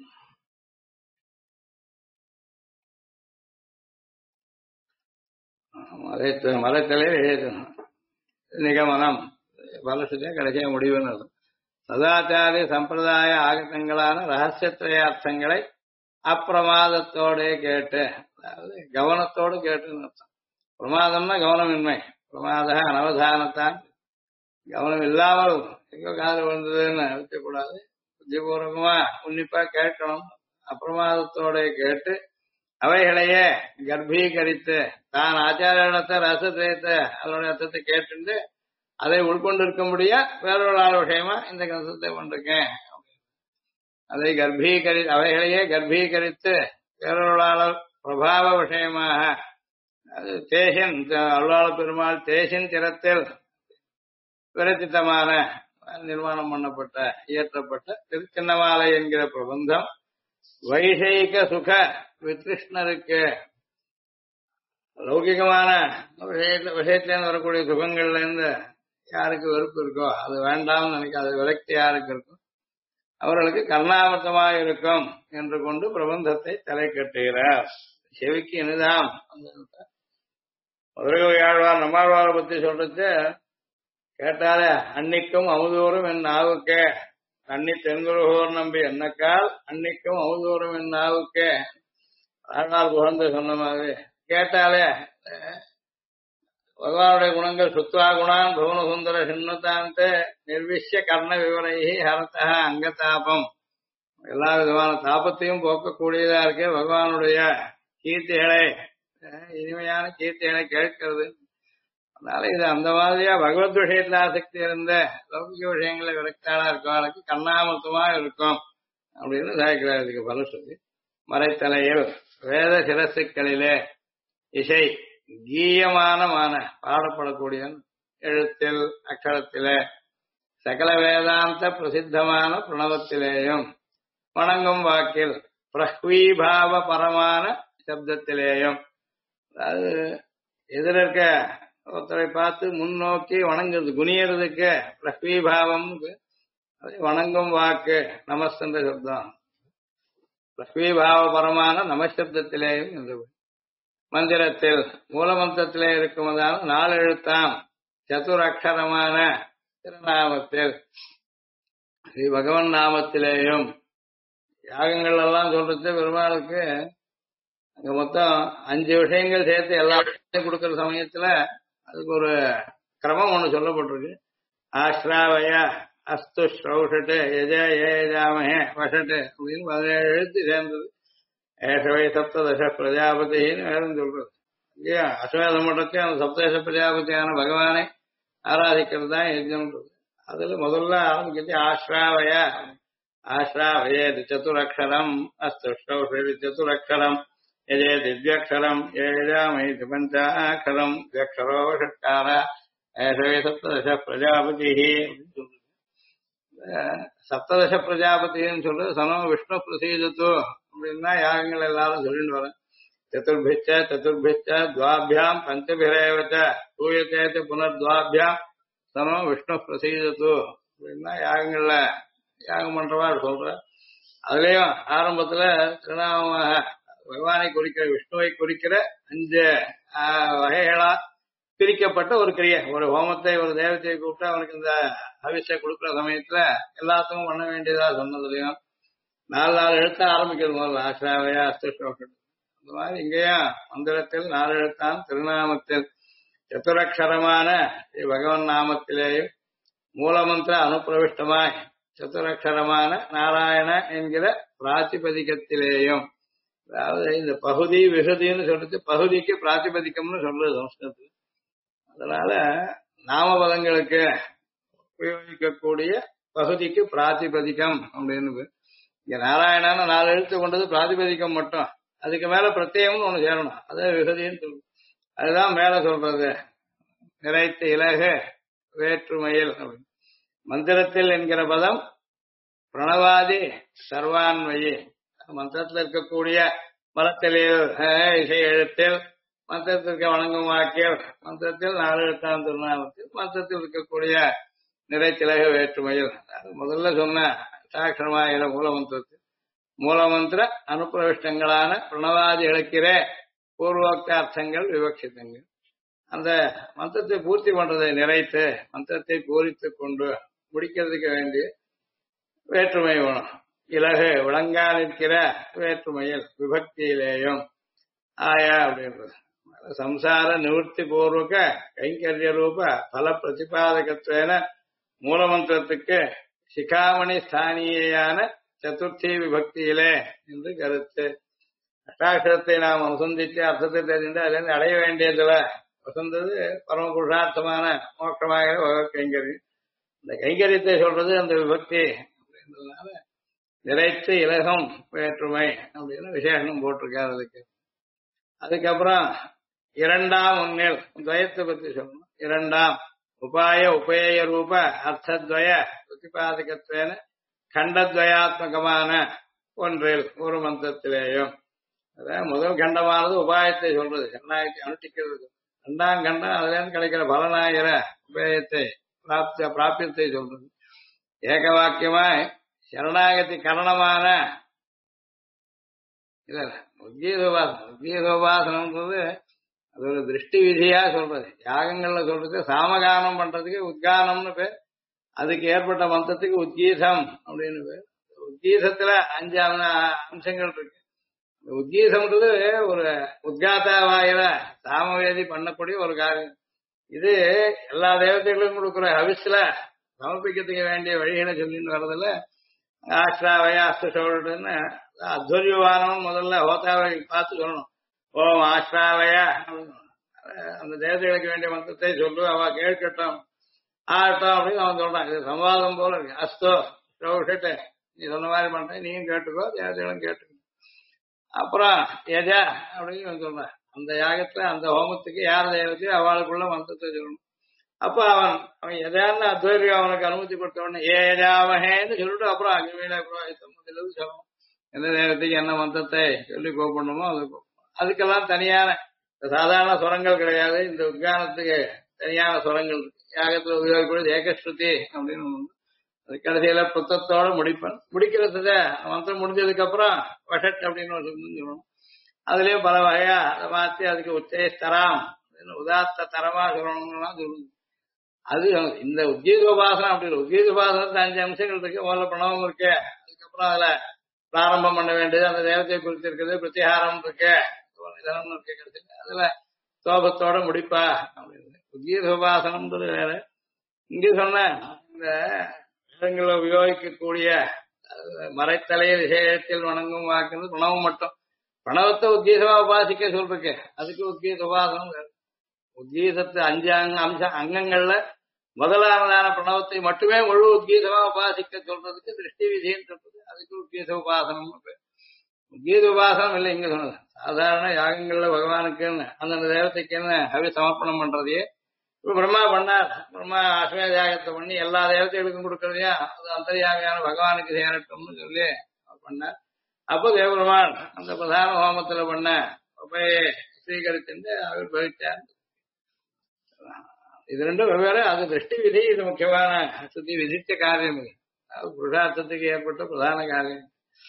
மதத்தலையில் எழுதணும் நிகமனம் பலசுத்தியா கடைசியா முடிவுன்னு இருக்கும். சதாச்சாரிய சம்பிரதாய ஆகத்தங்களான ரகசியத்திரயார்த்தங்களை அப்பிரமாதத்தோட கேட்டு, அதாவது கவனத்தோடு கேட்டுன்னு அர்த்தம். பிரமாதம்னா கவனமின்மை, பிரமாத அனவதானத்தான் கவனம் இல்லாமல் எங்க காது வந்ததுன்னு வைக்கக்கூடாது. புத்திபூர்வமா உன்னிப்பா கேட்கணும். அப்பிரமாதத்தோட கேட்டு அவைகளையே கர்ப்பீகரித்து தான் ஆச்சாரியத்தை ரசத்தை அதனுடைய அர்த்தத்தை கேட்டு அதை உள்கொண்டிருக்கும்படியா வேறொரு ஆள் விஷயமா இந்த கருத்தை கொண்டிருக்கேன். அதை அவைகளையே கர்ப்பீகரித்து வேறொரு ஆள் பிரபாவ விஷயமாக அது தேசின் அருளாள பெருமாள் தேசின் திறத்தில் விரச்சித்தமான நிர்மாணம் பண்ணப்பட்ட இயற்றப்பட்ட திருச்சின்னமாலை என்கிற பிரபந்தம் வைஷயிக சுக வித்ருஷ்ணருக்கு லௌகிகமான விஷயத்திலேருந்து வரக்கூடிய சுகங்கள்ல இருந்து யாருக்கு வெறுப்பு இருக்கோ அது வேண்டாம்னு நினைக்காத விரக்தி யாருக்கு இருக்கும் அவர்களுக்கு கர்ணாமர்த்தமாக இருக்கும் என்று கொண்டு பிரபந்தத்தை தலை கட்டுகிறார். செவிக்கு இனிதாம் மதுரகவியாழ்வார் நம்மாழ்வாரை பத்தி சொல்றது கேட்டாலே அன்னிக்கும் அமுதூரும் என் நாவுக்கே அன்னி தென்குருகோர் நம்பி என்னக்கால் அன்னிக்கும் அமுதூரும் என் நாவுக்கே ஆழ்வார் புகழ்ந்து சொன்ன மாதிரி கேட்டாலே பகவானுடைய குணங்கள் சுத்வா குணான் புவன சுந்தர சின்னதான்ட்டு நிர்விஷ்ய கர்ண விவரைகி ஹரத்தா அங்கதாபம் எல்லா விதமான தாபத்தையும் போக்கக்கூடியதா இருக்கு. பகவானுடைய கீர்த்திகளை இனிமையான கீர்த்திகளை கேட்கிறது. அதனால இது அந்த மாதிரியா பகவத் விஷயத்துல ஆசக்தி இருந்த லௌகிக விஷயங்களை விரக்தாளா இருக்கவங்களுக்கு கண்ணாமத்தமா இருக்கும் அப்படின்னு சாய்க்கிறார். இதுக்கு பல சொல்லி மறைத்தலையில் வேத சிரசுக்களிலே இசை கீயமான பாடப்படக்கூடிய எழுத்தில் அக்ஷரத்திலே சகல வேதாந்த பிரசித்தமான பிரணவத்திலேயும் வணங்கும் வாக்கில் பிரஹ்வீபாவ பரமான சப்தத்திலேயும் அதாவது எதிர இருக்க ஒருத்தரை பார்த்து முன்னோக்கி வணங்குறது குனியறதுக்கு பிரஹ்வீபாவம் அதை வணங்கும் வாக்கு நமஸ்தன்ற சப்தம் பிரஹ்வீபாவ பரமான நமசப்தத்திலேயும் என்று மந்திரத்தில் மூலமந்திரத்திலே இருக்குமதான 4 எழுத்தாம் சதுரக்ஷரமான திருநாமத்தில் ஸ்ரீ பகவன் நாமத்திலேயும் யாகங்கள் எல்லாம் சொல்றது பெருமாளுக்கு அங்க மொத்தம் 5 விஷயங்கள் சேர்த்து எல்லா விஷயத்தையும் கொடுக்கிற சமயத்துல அதுக்கு ஒரு கிரமம் ஒண்ணு சொல்லப்பட்டிருக்கு. ஆஸ்ராவய அஸ்து ஸ்ரௌஷட்டு எஜ ஏஜாமஹே வஷட்டு அப்படின்னு 17 எழுத்து சேர்ந்தது. ஏஷவை சப்ததச பிரஜாபதினு வேறும் சொல்றது. இல்லையா அஸ்வமேதம் மட்டத்தையும் அந்த சப்ததச பிரஜாபதியான பகவானை ஆராதிக்கிறது தான் யஜ்ஞம்ன்றது. அதுல முதல்ல ஆரம்பிக்கிறது ஆஸ்ராவய ஆஸ்ராவயேது சதுரக்ஷரம் அஸ்து ஸ்ரௌஷது சதுரக்ஷரம் எஜே திவ்யக்ஷரம் ஏஜாமஹி பஞ்சாட்சரம் திவ்யக்ஷரோ ஷட்கார ஏஷவை சப்ததச பிரஜாபதி அப்படின்னு சொல்றது. சப்ததச பிரஜாபதினு சொல்றது சனோ விஷ்ணு பிரசீதத்து அப்படின்னா யாகங்கள் எல்லாரும் சொல்லிட்டு வரேன். சதுர்பிச்ச துவாபியாம் பஞ்சபிரேவச்ச தூயத்தேத்து புனர்துவாபியாம் சனோ விஷ்ணு பிரசீதத்து அப்படின்னா யாகங்கள்ல யாகம் பண்றவா சொல்ற. அதுலயும் ஆரம்பத்துல திருநாமமாக பகவானை குறிக்கிற விஷ்ணுவை குறிக்கிற 5 வகைகளா பிரிக்கப்பட்ட ஒரு கிரியை. ஒரு ஹோமத்தை ஒரு தேவத்தையை கூப்பிட்டு அவனுக்கு இந்த அவிஷை கொடுக்குற சமயத்துல எல்லாத்துக்கும் பண்ண வேண்டியதா சொன்னதுலயும் 4 எழுத்த ஆரம்பிக்கிறது முதல்ல ஆசிராவையா அஸ்துஷ்டம். அந்த மாதிரி இங்கேயும் மந்திரத்தில் 4 எழுத்தான் திருநாமத்தில் சதுரக்ஷரமான ஸ்ரீ பகவன் நாமத்திலேயும் மூலமந்திர அனுப்பிரவிஷ்டமாய் சதுரக்ஷரமான நாராயண என்கிற பிராதிபதிகத்திலேயும். அதாவது இந்த பகுதி விகுதின்னு சொல்றது பகுதிக்கு பிராதிபதிக்கம்னு சொல்றது சம்ஸ்கிருதத்தில். அதனால நாமபதங்களுக்கு உபயோகிக்கக்கூடிய பகுதிக்கு பிராதிபதிகம் அப்படின்னு. இங்க நாராயணான்னு 4 எழுத்து கொண்டது பிராதிபதிக்கம் மட்டும். அதுக்கு மேல பிரத்யேகம்னு ஒண்ணு சேரணும், அதே விகுதின்னு சொல்றது. அதுதான் மேல சொல்றது நிறைத்த இலகு வேற்றுமையில். மந்திரத்தில் என்கிற பதம் பிரணவாதி சர்வான்மயி. மந்திரத்தில் இருக்கக்கூடிய மலத்திலேயே இசை எழுத்தில், மந்திரத்திற்கு வணங்கும் வாக்கியல், மந்திரத்தில் 4 எழுத்தாம் திருநாமத்தில், மந்திரத்தில் இருக்கக்கூடிய நிறைத்திலக வேற்றுமையில். முதல்ல சொன்ன சாட்சரமாகிற மூலமந்திரத்தில் மூலமந்திர அனுப்பிரவிஷ்டங்களான பிரணவாதி இழக்கிற பூர்வோக்த அர்த்தங்கள் விவக்ஷித்தங்கள். அந்த மந்திரத்தை பூர்த்தி பண்றதை நிறைத்து மந்திரத்தை பூரித்து கொண்டு முடிக்கிறதுக்கு வேண்டிய வேற்றுமை வேணும். இலகு விளங்கா நிற்கிற வேற்றுமையில் விபக்தியிலேயும் ஆயா அப்படின்றது. சம்சார நிவர்த்தி பூர்வக கைங்கரிய ரூப பல பிரதிபாதகத்துவன மூலமந்திரத்துக்கு சிகாமணி ஸ்தானியான சதுர்த்தி விபக்தியிலே என்று கருத்து. அஷ்டாட்சரத்தை நாம் அனுசந்தித்து அர்த்தத்தை தெரிந்து அதிலிருந்து அடைய வேண்டியதுல வசந்தது பரம புருஷார்த்தமான மோட்சமாக கைங்கரியம். இந்த கைங்கரியத்தை சொல்றது அந்த விபக்தி அப்படின்றதுனால நிறைத்து இலகம் வேற்றுமை அப்படின்னு விசேஷம் போட்டிருக்காரு அதுக்கு. அதுக்கப்புறம் இரண்டாம் ஒன்னில் துவயத்தை பத்தி சொல்லணும். இரண்டாம் உபாய உபேய ரூப அர்த்தத்வய பிரதிபாதகத்வேன கண்டத்வயாத்மகமான ஒன்றில் ஒரு மந்திரத்திலேயும். அதான் முதல் கண்டமானது உபாயத்தை சொல்றது, சரணாகத்தை அனுஷ்டிக்கிறது. இரண்டாம் கண்டம் அதுல இருந்து கிடைக்கிற பலனாகிற உபேயத்தை பிராபியத்தை சொல்றது. ஏக வாக்கியமாய் சரணாகதி கரணமான இல்ல உத்கீதோபாசனம்ன்றது அது ஒரு திருஷ்டி விதியா சொல்றது. யாகங்கள்ல சொல்றது சாமகானம் பண்றதுக்கு உத்கானம்னு பேர். அதுக்கு ஏற்பட்ட மந்திரத்துக்கு உத்கீதம் அப்படின்னு பேர். உத்கீதத்துல 5 அம்சங்கள் இருக்கு. உத்கீதம்ன்றது ஒரு உத்காத்தாவாயிர சாமவேதி பண்ணக்கூடிய ஒரு காரியம். இது எல்லா தேவதைகளுக்கும் கொடுக்குற ஹவிஸ்ல சமர்ப்பிக்கிறதுக்கு வேண்டிய வழிகளை சொல்லிட்டு வர்றதுல ஆஷ்ராவய அஸ்தோடுன்னு அத்வரியவானம் முதல்ல ஹோதாவை பார்த்து சொல்லணும். ஓம் ஆஷ்ராவய அந்த தேவதைகளுக்கு வேண்டிய மந்திரத்தை சொல்லு, அவ கேட்கட்டும் ஆகட்டும் அப்படின்னு அவன் சொல்றான். இது சம்வாதம் போல இருக்கு. அஸ்தோ ஷோஷட்டு நீ சொன்ன மாதிரி பண்றேன், நீயும் கேட்டுக்கோ தேவதைகளும் கேட்டுக்கோ. அப்புறம் எஜா அப்படின்னு சொல்றான். அந்த யாகத்துல அந்த ஹோமத்துக்கு யார் தேவதையோ அவளுக்குள்ள மந்திரத்தை சொல்லணும். அப்ப அவன் எதான்னு அத்வைரியம் அவனுக்கு அனுமதி கொடுத்த உடனே ஏஜாவகேன்னு சொல்லிட்டு அப்புறம் அக்னிமீன புரோஹிதம் சொல்லணும். எந்த நேரத்துக்கு என்ன மந்திரத்தை சொல்லி கூப்பிடணுமோ அது அதுக்கெல்லாம் தனியான சாதாரண சுரங்கள் கிடையாது. இந்த உத்கானத்துக்கு தனியான சுரங்கள் இருக்கு. யாகத்துல உபயோகிக்கூட ஏகஸ்ருதி அப்படின்னு அது கடைசியில புத்தத்தோட முடிக்கிறதுல மந்திரம் முடிஞ்சதுக்கு அப்புறம் வஷட் அப்படின்னு ஒரு சொல்லணும். அதுலயும் பல வகையா அதை மாத்தி அதுக்கு உச்சேஸ்தராம் உதாத்த தரமா சொல்லணும்னா சொல்லுங்க. அது இந்த உத்கீதோபாசனம் அப்படி உத்கீதோபாசனத்துல 5 அம்சங்கள் இருக்கு. முதல்ல பிரணவம் இருக்கு, அதுக்கப்புறம் அதுல பிராரம்பம் பண்ண வேண்டியது அந்த தேவத்தை குறித்து இருக்குது, பிரத்திகாரம் இருக்கு, இதெல்லாம் இருக்கு. கிடைச்சிருக்கு அதுல சோபத்தோட முடிப்பா அப்படின்னு உத்கீதோபாசனம்ன்றது வேற. இங்க சொன்ன இந்த இடங்கள்ல உபயோகிக்கக்கூடிய மறைத்தலையில் விஷயத்தில் வணங்கும் வாக்குறது பிரணவம் மட்டும். பிரணவத்தை உத்கீதமா உபாசிக்க சொல்றக்கு அதுக்கு உத்கீத உபாசனம். உத்கீதத்து 5 அங்கங்கள்ல முதலானதான பிரணவத்தை மட்டுமே முழு உத்கீதமா உபாசிக்க சொல்றதுக்கு திருஷ்டி விதின்னு சொல்றது. அதுக்கு உத்கீத உபாசனம். உத்கீத உபாசனம் இல்லை இங்க சொன்னது. சாதாரண யாகங்கள்ல பகவானுக்குன்னு அந்தந்த தேவதைக்குன்னு அவி சமர்ப்பணம் பண்றதையே இப்ப பிரம்மா பண்ணார். பிரம்மா அஸ்வமேத யாகத்தை பண்ணி எல்லா தேவதைகளுக்கும் கொடுக்கறதையா அது அந்தர்யாமியான பகவானுக்கு சேரட்டும்னு சொல்லி பண்ணார். அப்போ தேவபெருமான் அந்த பிரதான ஹோமத்துல பண்ண உபயை ஸ்வீகரித்து அவர் பகிர்ச்சார். இது ரெண்டும் வெவ்வேறு. அது திருஷ்டி விதி, இது முக்கியமான சுத்தி விதித்த காரியம். இது அது புருஷார்த்தத்துக்கு ஏற்பட்ட பிரதான காரியம்.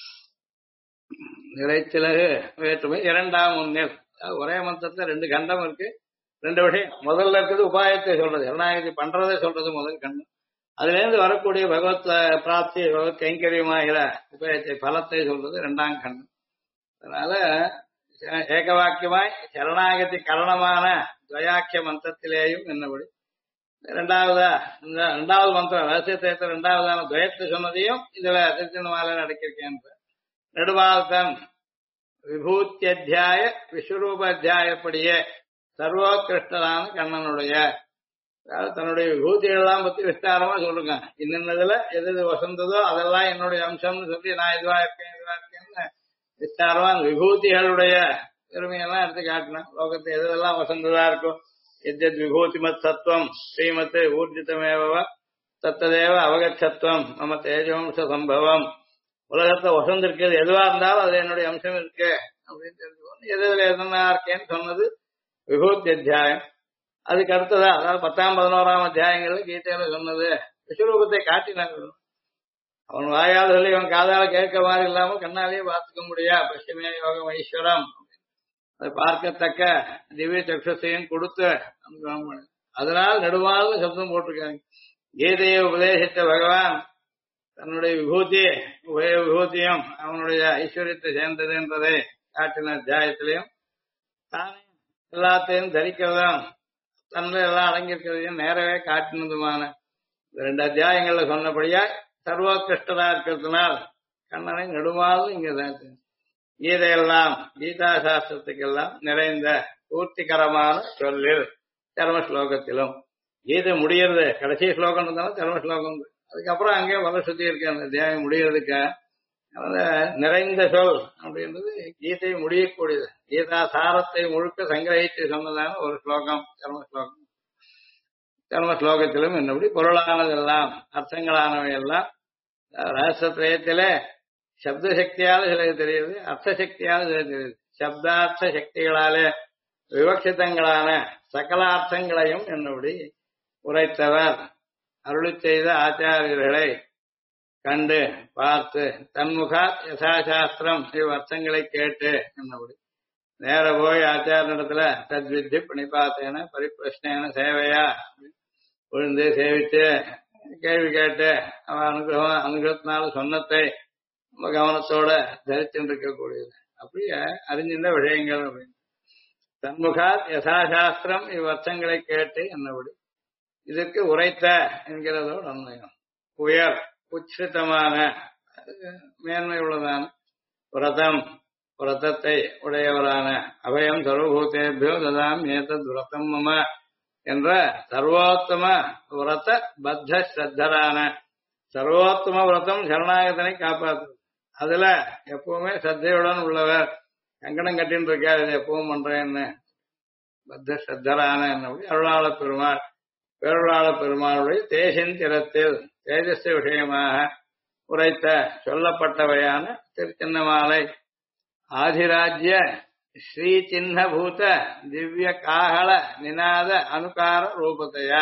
நிறைச்சிலகு வேற்றுமை இரண்டாம் ஒன்னில். ஒரே மந்திரத்துல 2 கண்டம் இருக்கு, 2 விஷயம். முதல்ல இருக்கிறது உபாயத்தை சொல்றது, சரணாகதி பண்றதை சொல்றது முதல் கண்டம். அதுல இருந்து வரக்கூடிய பகவத் பிராப்தி பகவத் கைங்கரியமாகிற உபயத்தை பலத்தை சொல்றது 2ஆம் கண்டம். அதனால ஏக வாக்கியமாய் சரணாகதி கரணமான துவயாக்கிய மந்திரத்திலேயும் என்னபடி ரெண்டாவதா இந்த ரெண்டாவது மந்திரம் ரகசியத்தை ரெண்டாவதான துவயத்தை சொன்னதையும் இதுல திருச்சின்னமாலையில் அடக்கியிருக்கேன். நெடுமால்தன் விபூத்தியத்தியாய விஸ்வரூப அத்தியாயப்படியே சர்வோத்கிருஷ்டரான கண்ணனுடைய, அதாவது தன்னுடைய விபூதிகள் எல்லாம் பத்தி விஸ்தாரமா சொல்லுங்க. இன்னதுல எது எது வசந்ததோ அதெல்லாம் என்னுடைய அம்சம்னு சொல்லி நான் இதுவா இருக்கேன்னு விஸ்தாரமா அந்த விபூதிகளுடைய பெருமையெல்லாம் எடுத்து காட்டினேன். லோகத்தை எதெல்லாம் வசந்ததா இருக்கும், எத் விபூதிமத் சத்துவம் ஸ்ரீமத் ஊர்ஜிதமேவ தத்ததேவ அவகச்சத்துவம் மம தேஜவம்ச சம்பவம். உலகத்தை வசந்திருக்கிறது எதுவா இருந்தாலும் அது என்னுடைய அம்சம் இருக்கு அப்படின்னு தெரிஞ்சுக்கணும். எதுல எதுனா இருக்கேன்னு சொன்னது விபூதி அத்தியாயம். அதுக்கு அடுத்ததா அதாவது 10, 11 அத்தியாயங்கள்ல கீதையில சொன்னது விஸ்வரூபத்தை காட்டினாங்க. அவன் வாயால் சொல்லி அவன் காதால கேட்க மாதிரி இல்லாம கண்ணாலேயே பார்த்துக்க முடியா பஷ்டிமே யோகம் ஐஸ்வரம், அதை பார்க்கத்தக்க திவ்ய சக்ஷத்தையும் கொடுத்து அதனால் நெடுமால்னு சப்தம் போட்டிருக்காங்க. கீதையை உபதேசித்த பகவான் தன்னுடைய விபூதி உபய விபூதியும் அவனுடைய ஐஸ்வர்யத்தை சேர்ந்தது என்பதை காட்டின அத்தியாயத்திலையும் தானே எல்லாத்தையும் தரிக்கிறதும் தன்னில் எல்லாம் அடங்கியிருக்கிறதையும் நேரவே காட்டினதுமான 2 அத்தியாயங்கள்ல சொன்னபடியா சர்வோத்கிருஷ்டரா இருக்கிறதுனால் கண்ணனை நெடுமாலும் இங்க கீதையெல்லாம் கீதா சாஸ்திரத்துக்கெல்லாம் நிறைந்த பூர்த்திகரமான சொல்லில் சர்ம ஸ்லோகத்திலும் கீதை முடியறது கடைசி ஸ்லோகம் இருந்தாலும் சர்ம ஸ்லோகம். அதுக்கப்புறம் அங்கே வலசுத்தி இருக்கு அந்த அத்தியாயம் முடியறதுக்கு. நிறைந்த சொல் அப்படின்றது கீதை முடியக்கூடியது. கீதா சாரத்தை முழுக்க சங்கிரகித்து சொன்னதான ஒரு ஸ்லோகம் சர்ம ஸ்லோகம். சர்ம ஸ்லோகத்திலும் என்னபடி பொருளானதெல்லாம் அர்த்தங்களானவை எல்லாம் ரகசியத்திலே சப்த சக்தியால சிலது தெரியுது, அர்த்த சக்தியால சிலது தெரியுது. சப்தார்த்த சக்திகளாலே விவக்ஷிதங்களான சகலார்த்தங்களையும் என்னபடி உரைத்தவர் அருளி செய்த ஆச்சாரியர்களை கண்டு பார்த்து தன்முகா யசாசாஸ்திரம் இவ்வர்த்தங்களை கேட்டு என்னபடி நேர போய் ஆச்சாரியனிடத்துல தத்வித்தி பணிபாத்தேன பரிப்பிரஷ்னேன சேவையா விழுந்து சேவித்து கேள்வி கேட்டு அவன் அனுகிரகத்தினால சொன்னத்தை நம்ம கவனத்தோட தரிச்சுட்டு இருக்கக்கூடியது. அப்படியே அறிஞ்சிருந்த விஷயங்கள் அப்படின்னு தன்முகா யசாசாஸ்திரம் இவ்வர்த்தங்களை கேட்டு என்னபடி இதற்கு உரைத்த என்கிறதோடு அன்வயம். உயர் உச்சிதமான மேன்மை உள்ளதான விரதம் விரதத்தை உடையவரான அபயம் சர்வபூதேபியோ ததாம் ஏதத் விரதம் மம என்ற சர்வோத்தம விரத பத்த ஸ்ரத்தரான சர்வோத்தம விரதம் சரணாகதனை காப்பாற்று. அதுல எப்பவுமே சத்தையுடன் உள்ளவர் கங்கணம் கட்டின்னு இருக்காரு, இது எப்பவும் பண்றேன்னு பத்த ஸ்ரத்தரான என்னபடி அருளாள பெருமாள் பேருளாள பெருமாளுடைய தேசின் திறத்தில் தேஜஸ் விஷயமாக உரைத்த சொல்லப்பட்டவையான திருச்சின்னமாலை ஆதிராஜ்ய ஸ்ரீ சின்னபூத திவ்ய காஹள நிநாத அனுகார ரூபத்தையா.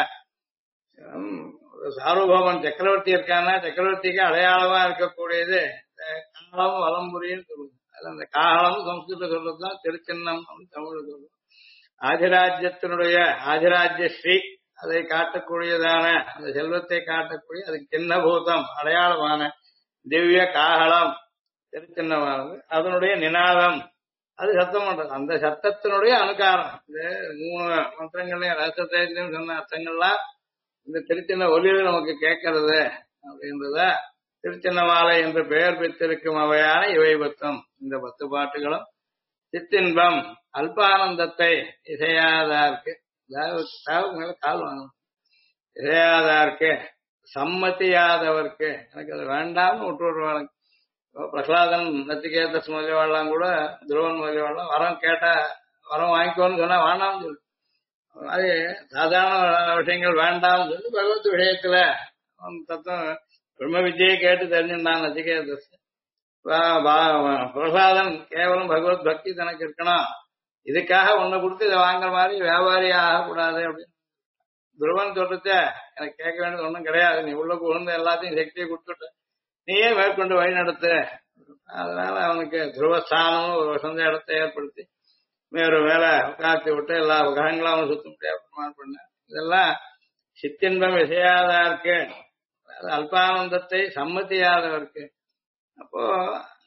சார்வபௌமன் சக்கரவர்த்தி இருக்கான்னா சக்கரவர்த்திக்கு அடையாளமா இருக்கக்கூடியது காலம் வலம்புரின்னு சொல்லுவோம். அது அந்த காலம் சம்ஸ்கிருத சொல்றதுதான் திருச்சின்னம் தமிழ் சொல்லுவோம். ஆதிராஜ்யத்தினுடைய ஆதிராஜ்ய ஸ்ரீ அதை காட்டக்கூடியதான அந்த செல்வத்தை காட்டக்கூடிய அதுக்கு சின்னபூதம் அடையாளமான திவ்ய காஹளம் திருச்சின்னமானது. அதனுடைய நிநாதம் அது சத்தம் பண்றது. அந்த சத்தத்தினுடைய அனுகாரம் இந்த 3 மந்திரங்களையும் ரகசியத்தையும் சொன்ன அர்த்தங்கள்லாம் இந்த திருச்சின்ன ஒலியில நமக்கு கேட்கறது அப்படின்றத திருச்சின்னமாலை என்று பெயர் பெற்றிருக்கும் அவையான இவை 10. இந்த 10 பாட்டுகளும் சித்தின்பம் அல்பானந்தத்தை இசையாதார்க்கு மேல கால் வாங்கணும் இசையாதார்க்கு சம்மதியாதவர்க்கு எனக்கு அது வேண்டாம்னு விட்டுருவாங்க. பிரகலாதன் நச்சிகேத முதலிவாழலாம் கூட துருவன் முதலிவாழலாம் வரம் கேட்டா வரம் வாங்கிக்கோன்னு சொன்னா வேண்டாம்னு சொல்லு. அது சாதாரண விஷயங்கள் வேண்டாம்னு சொல்லி பகவத் விஷயத்துல தத்துவம் பிரம்ம வித்தியை கேட்டு தெரிஞ்சுட்டான் நச்சிகேத. பிரகலாதன் கேவலம் பகவத் பக்தி தனக்கு இருக்கணும், இதுக்காக உன்னை கொடுத்து இதை வாங்குற மாதிரி வியாபாரியா ஆகக்கூடாது அப்படின்னு துருவன் சொல்றத எனக்கு கேட்க வேண்டியது ஒன்றும் கிடையாது, நீ உள்ள புகுந்து எல்லாத்தையும் சக்தியை கொடுத்துட்ட, நீயே மேற்கொண்டு வழி நடத்து. அதனால அவனுக்கு துருவஸ்தானம் ஒரு வசந்த இடத்தை ஏற்படுத்தி மேல உட்கார்த்தி விட்டு எல்லா கிரகங்களும் அவன் சுத்த முடியாது பண்ண. இதெல்லாம் சித்தின்பம் விசையாதாருக்கு அல்பானந்தத்தை சம்மதியாதவருக்கு. அப்போ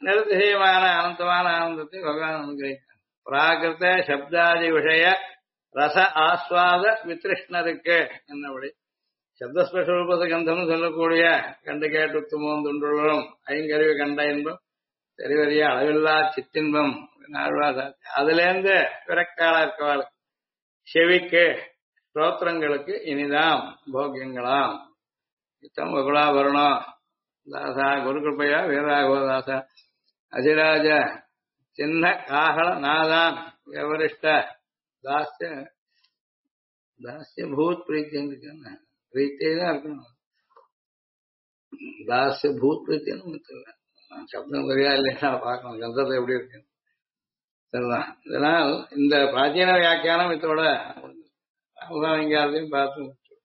நிருதிசயமான அனந்தமான ஆனந்தத்தை பகவான் அனுகிரகிக்கிறான். பிராகிருத சப்தாதி விஷய ரச ஆஸ்வாத வித்ருஷ்ணருக்கு என்னபடி சப்தஸ்பர்ஷரூபத கந்தம்னு சொல்லக்கூடிய கண்டு கேட்டு மோந்துண்டுள்ளோம் ஐங்கறிவு கண்ட இன்பம் தெரிவறிய அளவில்லா சித்தின்பம் அதுல இருந்து விரக்தாளா இருக்கவாள் செவிக்கு ஸ்தோத்திரங்களுக்கு இனிதாம் போக்கியங்களாம் இத்தம் வகுலாபரணம் தாசா குரு கிருப்பையா வீரராகவதாசா அதிராஜ சின்ன காகல நாதான் விவரிஷ்ட தாஸ்ய தாஸ்ய பூத் பிரீத்தின்னு இருக்கு பிரீத்தியே தான் இருக்கணும் தாஸ்ய பூத் பிரீத்தின்னு தெரியல சப்தம் சரியா இல்லையா பார்க்கணும் கந்தத்தை எப்படி இருக்கு சரிதான் இதனால் இந்த பிராச்சீன வியாக்கியானம் இதோட அவகாமிங்காரத்தையும் பார்த்து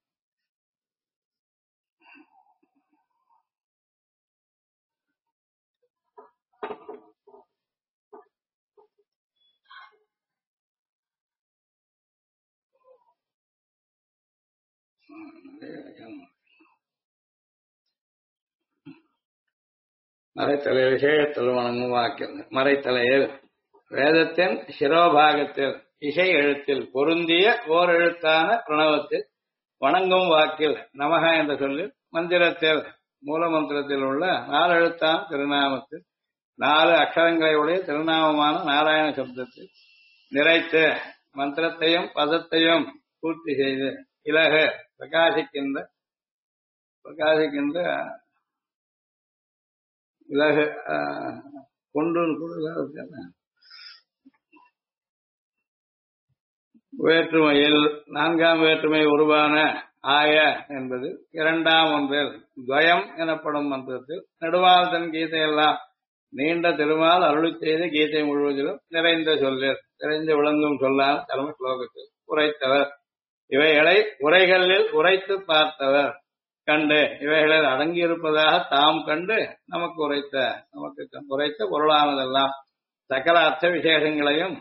மறைத்தலை விஷயத்தில் வணங்கும் வாக்கியம் மறைத்தலையில் வேதத்தின் சிரோபாகத்தில் இசை எழுத்தில் பொருந்திய ஓர் எழுத்தான பிரணவத்தில் வணங்கும் வாக்கில் நமக என்ற சொல்லில் மந்திரத்தில் மூல மந்திரத்தில் உள்ள 4 எழுத்தான திருநாமத்தில் 4 அக்ஷரங்களை உடைய திருநாமமான நாராயண சப்தத்தில் நிறைத்து மந்திரத்தையும் பதத்தையும் பூர்த்தி செய்து இலகு பிரகாசிக்கின்ற இலகு கொண்டு வேற்றுமையில் 4ஆம் வேற்றுமை உருவான ஆய என்பது 2ஆம் ஒன்றில் துவயம் எனப்படும் மந்திரத்தில் நெடுமால் தன் கீதையெல்லாம் நீண்ட திருமால் அருளி செய்த கீதை முழுவதிலும் நிறைந்த சொல்லில் நிறைந்து விளங்கும் சொல்லான தர்ம ஸ்லோகத்தில் உரைத்தவர் இவைகளை உரைகளில் உரைத்து பார்த்தவர் கண்டு இவைகளில் அடங்கியிருப்பதாக தாம் கண்டு நமக்கு உரைத்த பொருளானதெல்லாம் சகல அர்த்த விசேஷங்களையும்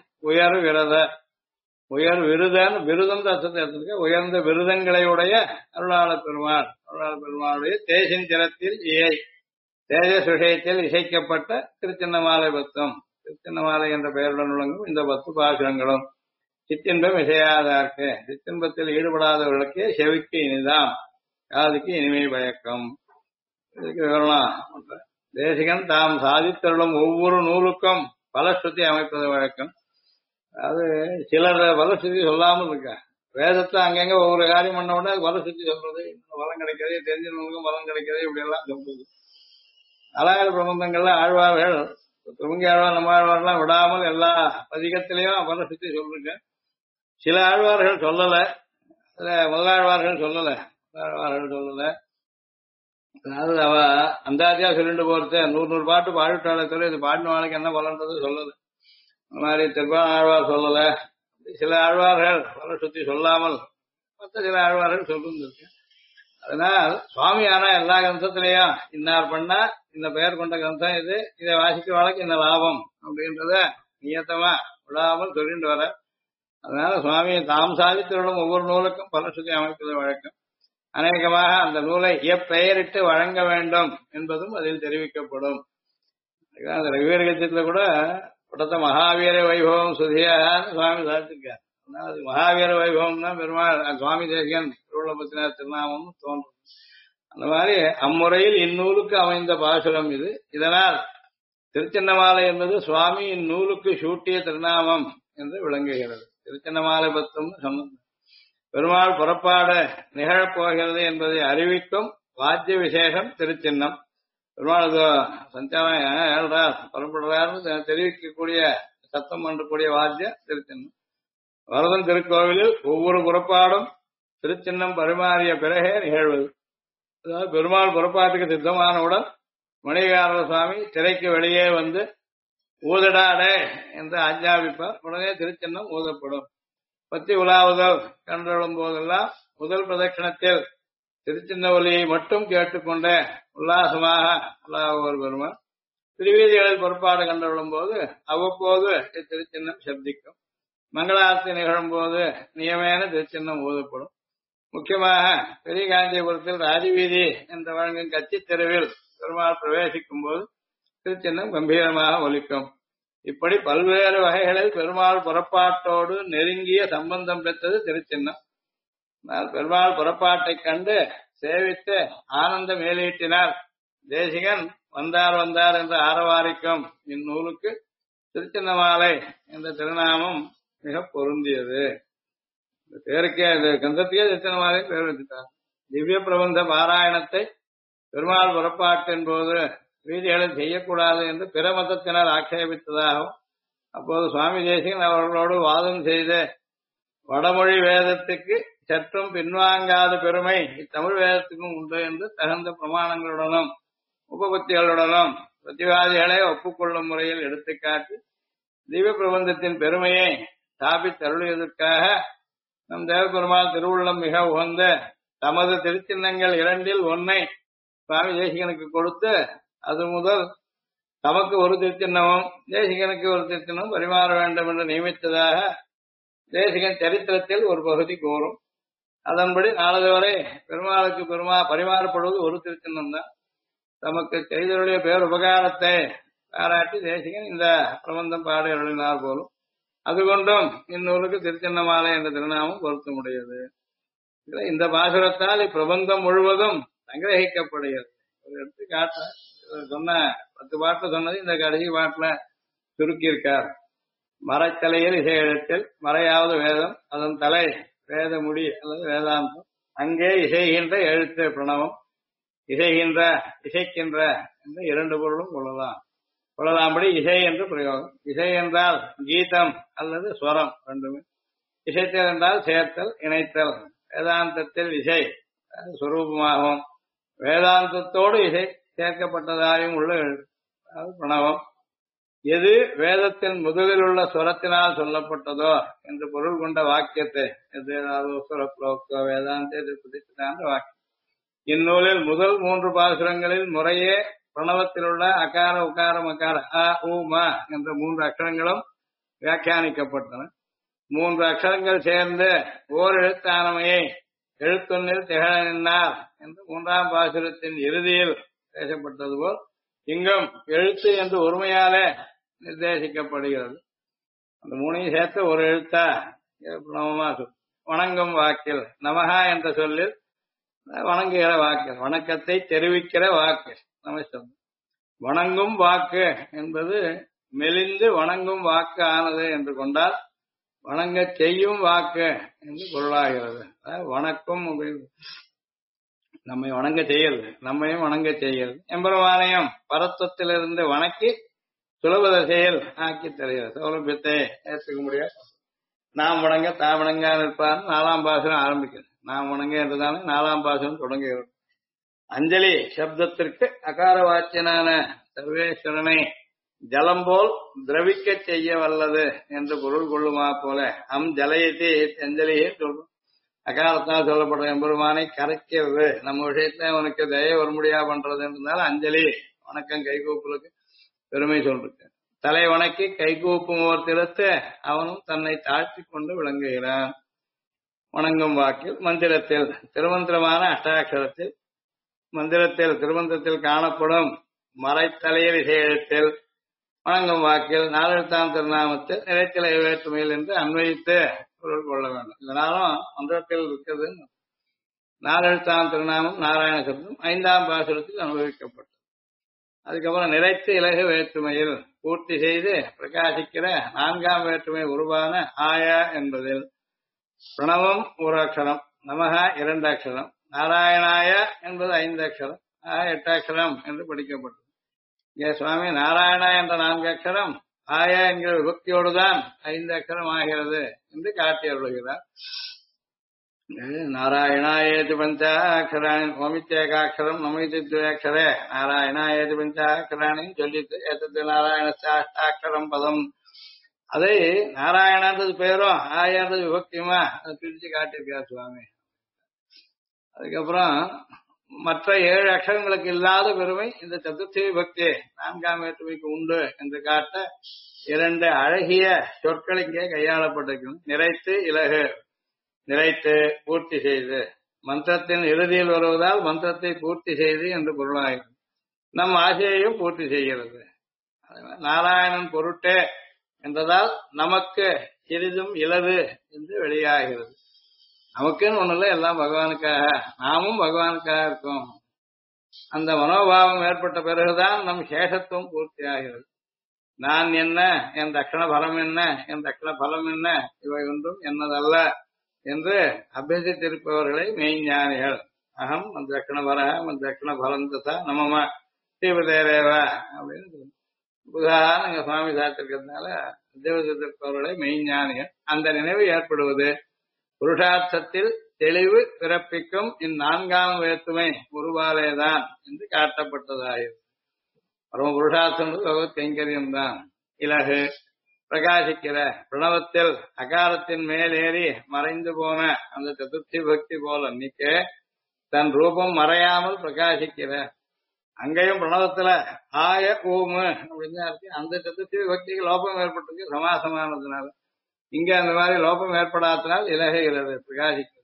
விருதம் அர்த்தத்தை உயர்ந்த விருதங்களையுடைய அருளாளர் பெருமாளுடைய தேசிந்திரத்தில் தேஜஸ் விஷயத்தில் இசைக்கப்பட்ட திருச்சின்னமாலை பத்தும் திருச்சின்னமாலை என்ற பெயருடன் விளங்கும் இந்த 10 பாசுரங்களும் சித்தின்பம் இசையாதார்க்கு சித்தின்பத்தில் ஈடுபடாதவர்களுக்கு செவிக்கு இனிதாம் காதுக்கு இனிமை பயக்கம் இதுக்கு விவரணம் தேசிகன் தாம் சாதித்தருளும் ஒவ்வொரு நூலுக்கும் பலஸ்ருதி அமைப்பது வழக்கம் அதாவது சிலர் பலஸ்ருதி சொல்லாமல் இருக்க வேதத்தை அங்கங்க ஒவ்வொரு காரியம் பண்ண உடனே பலஸ்ருதி சொல்றது பலம் கிடைக்கிறது தெரிஞ்சவங்களுக்கும் பலம் கிடைக்கிறது இப்படி எல்லாம் சொல்றது அழகார பிரபந்தங்கள்ல ஆழ்வார்கள் துவங்கி ஆழ்வார் நம்ம ஆழ்வார்லாம் விடாமல் எல்லா பதிகத்திலையும் பலஸ்ருதி சொல்றீங்க சில ஆழ்வார்கள் சொல்லல முதலாழ்வார்கள் சொல்லல அதாவது அவ அந்தாதியா சொல்லிட்டு போறது 100 பாட்டு பாடிட்டாலே சொல்லி இது பாடின வாழ்க்கை என்ன பலன்றது சொல்லல அந்த மாதிரி திருப்பான் ஆழ்வார் சொல்லல சில ஆழ்வார்கள் பல சுத்தி சொல்லாமல் மற்ற சில ஆழ்வார்கள் சொல்லிருக்கு அதனால் சுவாமி ஆனா எல்லா கிரந்தத்திலையும் இன்னார் பண்ணா இந்த பெயர் கொண்ட கிரந்தம் இது இதை வாசிக்க வாழ்க்கை இந்த லாபம் அப்படின்றத நியத்தமா விடாமல் சொல்லிட்டு வர அதனால சுவாமியை தாம் சாதித்தருளும் ஒவ்வொரு நூலுக்கும் பல சுத்தி அமைப்பது வழக்கம் அநேகமாக அந்த நூலை எப்பெயரிட்டு வழங்க வேண்டும் என்பதும் அதில் தெரிவிக்கப்படும் அந்த ரவிவீரகத்தில் கூட படத்த மகாவீர வைபவம் சுதியான்னு சுவாமி சாதிச்சிருக்கார் அது மகாவீர வைபவம்னா பெருமாள் சுவாமி தேசிகன் திருவள்ளபத்தினார் திருநாமம்னு தோன்றும் அந்த மாதிரி அம்முறையில் இந்நூலுக்கு அமைந்த பாசுரம் இது இதனால் திருச்சின்னமாலை என்பது சுவாமி இந்நூலுக்கு சூட்டிய திருநாமம் என்று விளங்குகிறது திருச்சின்னமாலை பத்தும் சொன்னது பெருமாள் புறப்பாடு நிகழப்போகிறது என்பதை அறிவிக்கும் வாத்திய விசேஷம் திருச்சின்னம் பெருமாள் சஞ்சாரம் புறப்படுறாருன்னு தெரிவிக்கக்கூடிய சத்தம் பண்ணக்கூடிய வாத்தியம் திருச்சின்னம் வரதன் திருக்கோவிலில் ஒவ்வொரு புறப்பாடும் திருச்சின்னம் பரிமாறிய பிறகே நிகழ்வது அதாவது பெருமாள் புறப்பாட்டுக்கு சித்தமானவுடன் மணிகாரண சுவாமி திரைக்கு வெளியே வந்து ஊதடாடே என்று ஆஜ்ஞாபிப்பார் உடனே திருச்சின்னம் ஊதப்படும் பத்தி உலாவுதல் கண்டழும் போதெல்லாம் முதல் பிரதட்சணத்தில் திருச்சின்ன ஒலியை மட்டும் கேட்டுக்கொண்டே உல்லாசமாக உலாவுவர் பெருமாள் திருவீதிகளில் பொறுப்பாடு கண்டவிடும் போது அவ்வப்போது திருச்சின்னம் சப்திக்கும் மங்களாரத்தி நிகழும் போது நியமேன திருச்சின்னம் ஊதப்படும் முக்கியமாக பெரிய காஞ்சிபுரத்தில் ராஜவீதி என்ற வழங்கும் கட்சி தெருவில் பெருமாள் பிரவேசிக்கும் போது திருச்சின்னம் கம்பீரமாக ஒலிக்கும் இப்படி பல்வேறு வகைகளில் பெருமாள் புறப்பாட்டோடு நெருங்கிய சம்பந்தம் பெற்றது திருச்சின்னம். பெருமாள் புறப்பாட்டைக் கண்டு சேவித்து ஆனந்த மேலீட்டினார். தேசிகன் வந்தார் வந்தார் என்று ஆரவாரிக்கும் இந்நூலுக்கு திருச்சின்னமாலை என்ற திருநாமம் மிக பொருந்தியது. இந்த பேருக்கே இந்த கந்தத்துக்கே திருச்சின்னமாலை பேர் வச்சுட்டார். திவ்ய பிரபந்த பாராயணத்தை பெருமாள் புறப்பாட்டின் போது வீதிகளில் செய்யக்கூடாது என்று பிற மதத்தினர் ஆட்சேபித்ததாகவும், அப்போது சுவாமி தேசிகன் அவர்களோடு வாதம் செய்து வடமொழி வேதத்துக்கு சற்றும் பின்வாங்காத பெருமை இத்தமிழ் வேதத்துக்கும் உண்டு என்று தகுந்த பிரமாணங்களுடனும் உபபத்திகளுடனும் பிரதிவாதிகளை ஒப்புக்கொள்ளும் முறையில் எடுத்துக்காட்டி திவ்ய பிரபந்தத்தின் பெருமையை ஸ்தாபித்தருளியதற்காக நம் தேவபெருமாள் திருவுள்ளம் மிக உகந்த தமது திருச்சின்னங்கள் இரண்டில் ஒன்னை சுவாமி தேசிகனுக்கு கொடுத்து அது முதல் தமக்கு ஒரு திருச்சின்னமும் தேசிகனுக்கு ஒரு திருச்சின்னமும் பரிமாற வேண்டும் என்று நியமித்ததாக தேசிகன் சரித்திரத்தில் ஒரு பகுதி கூறும். அதன்படி நாளது வரை பெருமாளுக்கு பரிமாறப்படுவது ஒரு திருச்சின்னம் தான். தமக்கு செய்தருடைய பேர் உபகாரத்தை பாராட்டி தேசிகன் இந்த பிரபந்தம் பாடி அருளினார் போலும். அதுகொண்டும் இந்நூலுக்கு திருச்சின்னமாலை என்ற திருநாமம் பொருத்தமுடையது. இந்த பாசுரத்தால் இப்பிரபந்தம் முழுவதும் சங்கிரகிக்கப்படுகிறது. ஒரு எடுத்துக்காட்ட சொன்ன 10 பாட்டுல சொன்னது இந்த கடைசி பாட்டுல சுருக்கியிருக்கார். மரத்தலையில் இசை எழுத்தில் மறையாவது வேதம், அதன் தலை வேத முடி அல்லது வேதாந்தம், அங்கே இசைகின்ற எழுத்து பிரணவம், இசைக்கின்ற என்ற 2 பொருளும் கொள்ளலாம்படி இசை என்று பிரயோகம். இசை என்றால் கீதம் அல்லது ஸ்வரம் ரெண்டுமே. இசைத்தல் என்றால் சேர்த்தல், இணைத்தல். வேதாந்தத்தில் இசை சுரூபமாகவும் வேதாந்தத்தோடு இசை சேர்க்கப்பட்டதாகவும் உள்ள பிரணவம். எது வேதத்தின் முதலில் உள்ள சுரத்தினால் சொல்லப்பட்டதோ என்று பொருள் கொண்ட வாக்கியத்தை வேதாந்த வாக்கியம். இந்நூலில் முதல் 3 பாசுரங்களில் முறையே பிரணவத்தில் உள்ள அகார உகாரம் அகார அ உ ம என்ற 3 அக்ஷரங்களும் வியாக்கியானிக்கப்பட்டன. 3 அக்ஷரங்கள் சேர்ந்து ஓர் எழுத்தானமையை எழுத்தொன்னில் திகழ நின்றார் என்று 3ஆம் பாசுரத்தின் இறுதியில் பேசப்பட்டது போல் இங்கும் எழுத்து என்று ஒருமையாலே நிர்தேசிக்கப்படுகிறது. அந்த 3ஐயும் சேர்த்து ஒரு எழுத்தா பிரணவமா வணங்கும் வாக்கில் நமஹா என்ற சொல்லில் வணங்குகிற வாக்கு, வணக்கத்தை தெரிவிக்கிற வாக்கு நமஸ்தம். வணங்கும் வாக்கு என்பது மெலிந்து வணங்கும் வாக்கு ஆனது என்று கொண்டால் வணங்க செய்யும் வாக்கு என்று பொருளாகிறது. வணக்கம் நம்மை வணங்க செய்யறது, நம்மையும் வணங்க செய்கிறது. எம்பெருமானையும் பரத்துவத்திலிருந்து வணக்கி சுலபத செயல் ஆக்கி தருகிறது. சௌலபியத்தை ஏற்றுக்க முடியாது. நாம் வணங்க தாம் வணங்கா நிற்பார் 4ஆம் பாசுரம் ஆரம்பிக்கிறது. நாம் வணங்க என்றுதானே 4ஆம் பாசுரம் தொடங்குகிறது. அஞ்சலி சப்தத்திற்கு அகார வாச்சியனான சர்வேஸ்வரனை ஜலம் போல் திரவிக்க செய்ய வல்லது என்று பொருள் கொள்ளுமா போல ஜலயத்தை அஞ்சலியை சொல்றோம். அகாரத்தால் சொல்லப்படுற எம்பெருமானை கரைக்கிறது, நம்ம விஷயத்துல அவனுக்கு தயை வர முடியா பண்றதுன்றதுனால அஞ்சலி வணக்கம் கைகூப்புலுக்கு பெருமை சொல்றது. தலை வணக்கி கைகூப்பும் ஓர் திறத்து அவனும் தன்னை தாழ்த்தி கொண்டு விளங்குகிறான். வணங்கும் வாக்கில் மந்திரத்தில் திருமந்திரமான அஷ்டாட்சரத்தில் மந்திரத்தில் திருமந்திரத்தில் காணப்படும் மறைத்தலையில் இசை எழுத்தில் வணங்கும் வாக்கில் 4 எழுத்தாம் திருநாமத்தில் நிலைத்தில வேற்றுமையில் என்று அன்வயித்து பொருள் கொள்ள வேண்டும். இதனாலும் மந்திரத்தில் இருக்கிறது 4 எழுத்தாம் திருநாமம் நாராயண சப்தம் 5ஆம் பாசுரத்தில் அனுபவிக்கப்பட்டது. அதுக்கப்புறம் நிறைத்து இலகு வேற்றுமையில் பூர்த்தி செய்து பிரகாசிக்கிற 4ஆம் வேற்றுமை உருவான ஆய என்பதில் பிரணவம் 1 அக்ஷரம், நமக 2 அக்ஷரம், நாராயணாய என்பது 5 அக்ஷரம், 8 அக்ஷரம் என்று படிக்கப்பட்டது. இங்கே சுவாமி நாராயணா என்ற 4 அக்ஷரம் ஆய என்கிற விபக்தியோடுதான் 5 அக்ஷரம் ஆகிறது என்று காட்டி அருள்கிறார். நாராயணாயேதி பஞ்சாட்சராணி ஓமித்தேகாட்சரம் நமிதி துவக்ஷரே நாராயணாயேதி பஞ்சாட்சராணி சொல்லிட்டு ஏத்தது நாராயணாட்சரம் பதம். அதை நாராயணன்றது பேரும் ஆயன்றது விபக்தியுமா அதை பிரிச்சு காட்டியிருக்கார் சுவாமி. அதுக்கப்புறம் மற்ற 7 அக்ஷரங்களுக்கு இல்லாத பெருமை இந்த சதுர்த்தி விபக்தி 4ஆம் வேற்றுமைக்கு உண்டு என்று காட்ட 2 அழகிய சொற்கள் இங்கே கையாளப்பட்டிருக்கிறது. நிறைத்து இலகு, நிறைத்து பூர்த்தி செய்து, மந்திரத்தின் இறுதியில் வருவதால் மந்திரத்தை பூர்த்தி செய்து என்று பொருளாகிறது. நம் ஆசையையும் பூர்த்தி செய்கிறது. நாராயணன் பொருட்டே என்றதால் நமக்கு சிறிதும் இலது என்று வெளியாகிறது. நமக்குன்னு ஒண்ணு இல்லை, எல்லாம் பகவானுக்காக, நாமும் பகவானுக்காக இருக்கோம். அந்த மனோபாவம் ஏற்பட்ட பிறகுதான் நம் சேஷத்துவம் பூர்த்தி ஆகிறது. நான் என்ன, என் தட்சண பலம் என்ன, என் தட்சண பலம் என்ன, இவை ஒன்றும் என்னதல்ல என்று அபியசித்திருப்பவர்களை மெய்ஞானிகள். அகம் தட்சண பரம் தட்சண பலம் தசா நமம தீபதேரேவா அப்படின்னு புதாக எங்க சுவாமி சாத்திருக்கிறதுனால அத்தியவசித்திருப்பவர்களை மெய்ஞானிகள். அந்த நினைவு ஏற்படுவது புருஷார்த்தத்தில் தெளிவு பிறப்பிக்கும் இந்நான்காம் வேற்றுமை ஒருவாலேதான் என்று காட்டப்பட்டதாகிறது. பரம புருஷார்த்தம் பகவத் கைங்கரியம் தான். இலகு பிரகாசிக்கிற பிரணவத்தில் அகாரத்தின் மேலேறி மறைந்து போன அந்த சதுர்த்தி பக்தி போல நிக்க தன் ரூபம் மறையாமல் பிரகாசிக்கிற, அங்கேயும் பிரணவத்துல ஆய ஊமு அப்படின்னு இருக்கு. அந்த சதுர்த்தி பக்திக்கு லோபம் ஏற்பட்டிருக்கு சமாசமானதுனால. இங்க அந்த மாதிரி லோபம் ஏற்படாதனால் இலகுகிறது, பிரகாசிக்கிறது.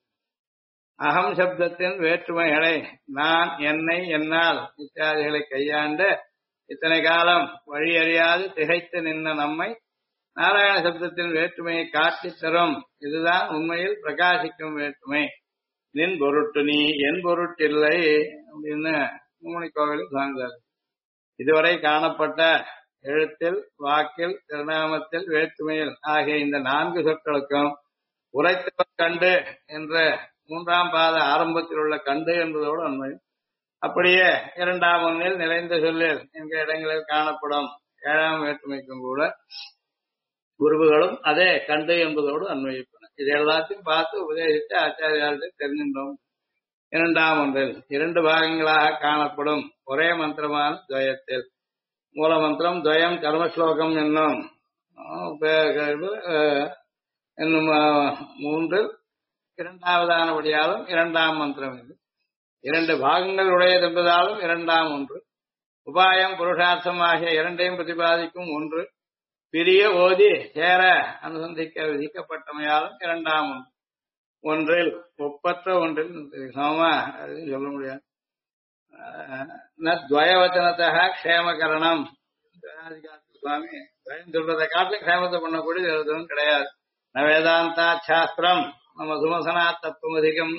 அகம் சப்தத்தின் வேற்றுமைகளை நான், என்னை, என்னால் இத்தியாதிகளை கையாண்டு இத்தனை காலம் வழி அறியாது திகைத்து நின்ற நம்மை நாராயண சப்தத்தின் வேற்றுமையை காட்டித் தரும். இதுதான் உண்மையில் பிரகாசிக்கும் வேற்றுமை. நின் பொருட்டு நீ, என் பொருட்டில்லை அப்படின்னு மூமணி கோவிலில் சார்ந்தார். இதுவரை காணப்பட்ட எழுத்தில், வாக்கில், திருநாமத்தில், வேற்றுமையில் ஆகிய இந்த 4 சொற்களுக்கும் உரைத்தவர் கண்டு என்ற 3ஆம் பாத ஆரம்பத்தில் உள்ள கண்டு என்பதோடு உண்மை. அப்படியே 2ஆம் ஒன்னில் நிறைந்த சொல்லில் என்கிற இடங்களில் காணப்படும் 7ஆம் வேற்றுமைக்கும் கூட உருவுகளும் அதே கண்டு என்பதோடு அன்வயிப்பன. இது எல்லாத்தையும் பார்த்து உபதேசித்து ஆச்சாரியார்களை தெரிஞ்சின்றோம். 2ஆம் ஒன்றில் 2 பாகங்களாக காணப்படும் ஒரே மந்திரமான துவயத்தில் மூல மந்திரம் துவயம் கர்மஸ்லோகம் என்னும் 3 2ஆவதானபடியாலும் 2ஆம் மந்திரம் இது. 2 பாகங்கள் உடையது என்பதாலும் 2ஆம் ஒன்று. உபாயம் புருஷார்த்தம் ஆகிய 2ஐயும் பிரதிபாதிக்கும் ஒன்று. பிரிய ஓதி சேர அனுசந்திக்க விதிக்கப்பட்டமையாலும் 2ஆம் ஒன்று. ஒன்றில் ஒப்பற்ற ஒன்றில் சமமா சொல்ல முடியாது. துவயவச்சனத்தக க்ஷேமகரணம் சுவாமி துவயம் சொல்றதை காட்டிலும் க்ஷேமத்தை பண்ணக்கூடிய எழுதும் கிடையாது. ந வேதாந்தா சாஸ்திரம் நம்ம சுமசனா தத்துவம் அதிகம்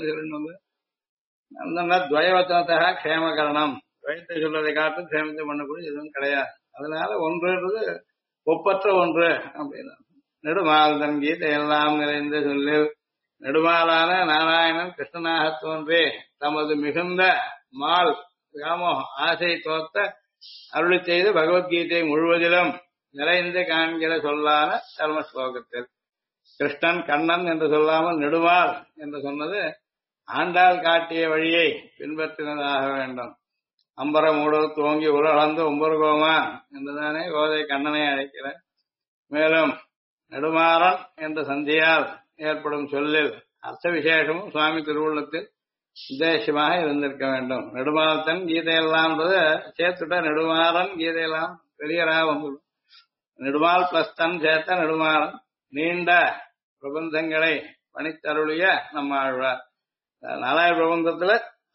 துவயவச்சனத்தக க்ஷேமகரணம், துவயத்தை சொல்றதை காட்டிலும் க்ஷேமத்தை பண்ணக்கூடிய எதுவும் கிடையாது. அதனால ஒன்றுன்றது ஒப்பற்ற ஒன்று அப்படின்னு. நெடுமால் கீதை எல்லாம் நிறைந்த சொல்லில் நெடுமாலான நாராயணன் கிருஷ்ணனாக தோன்றி தமது மிகுந்த மால் வியாமோகம் ஆசை தோத்த அருளி செய்து பகவத்கீதை முழுவதிலும் நிறைந்து காண்கிற சொல்லான தர்ம ஸ்லோகத்தில் கிருஷ்ணன் கண்ணன் என்று சொல்லாமல் நெடுமால் என்று சொன்னது ஆண்டாள் காட்டிய வழியை பின்பற்றினதாக வேண்டும். அம்பரமூடு துவங்கி உலகளந்து ஒம்பருகோமான் என்றுதானே கோதை கண்ணனை அழைக்கிறார். மேலும் நெடுமாறன் என்ற சந்தியால் ஏற்படும் சொல்லில் அர்த்த விசேஷமும் சுவாமி திருவுள்ளத்தில் உத்தேசமாக இருந்திருக்க வேண்டும். நெடுமாறன் கீதையெல்லாம் சேர்த்துட்ட நெடுமாறன் கீதையெல்லாம் பெரியராக வந்துடும். நெடுமால் பிளஸ் தன் சேர்த்த நெடுமாறன் நீண்ட பிரபந்தங்களை பணித்தருளிய நம்மாழ்வார். 4 பிரபந்தத்துல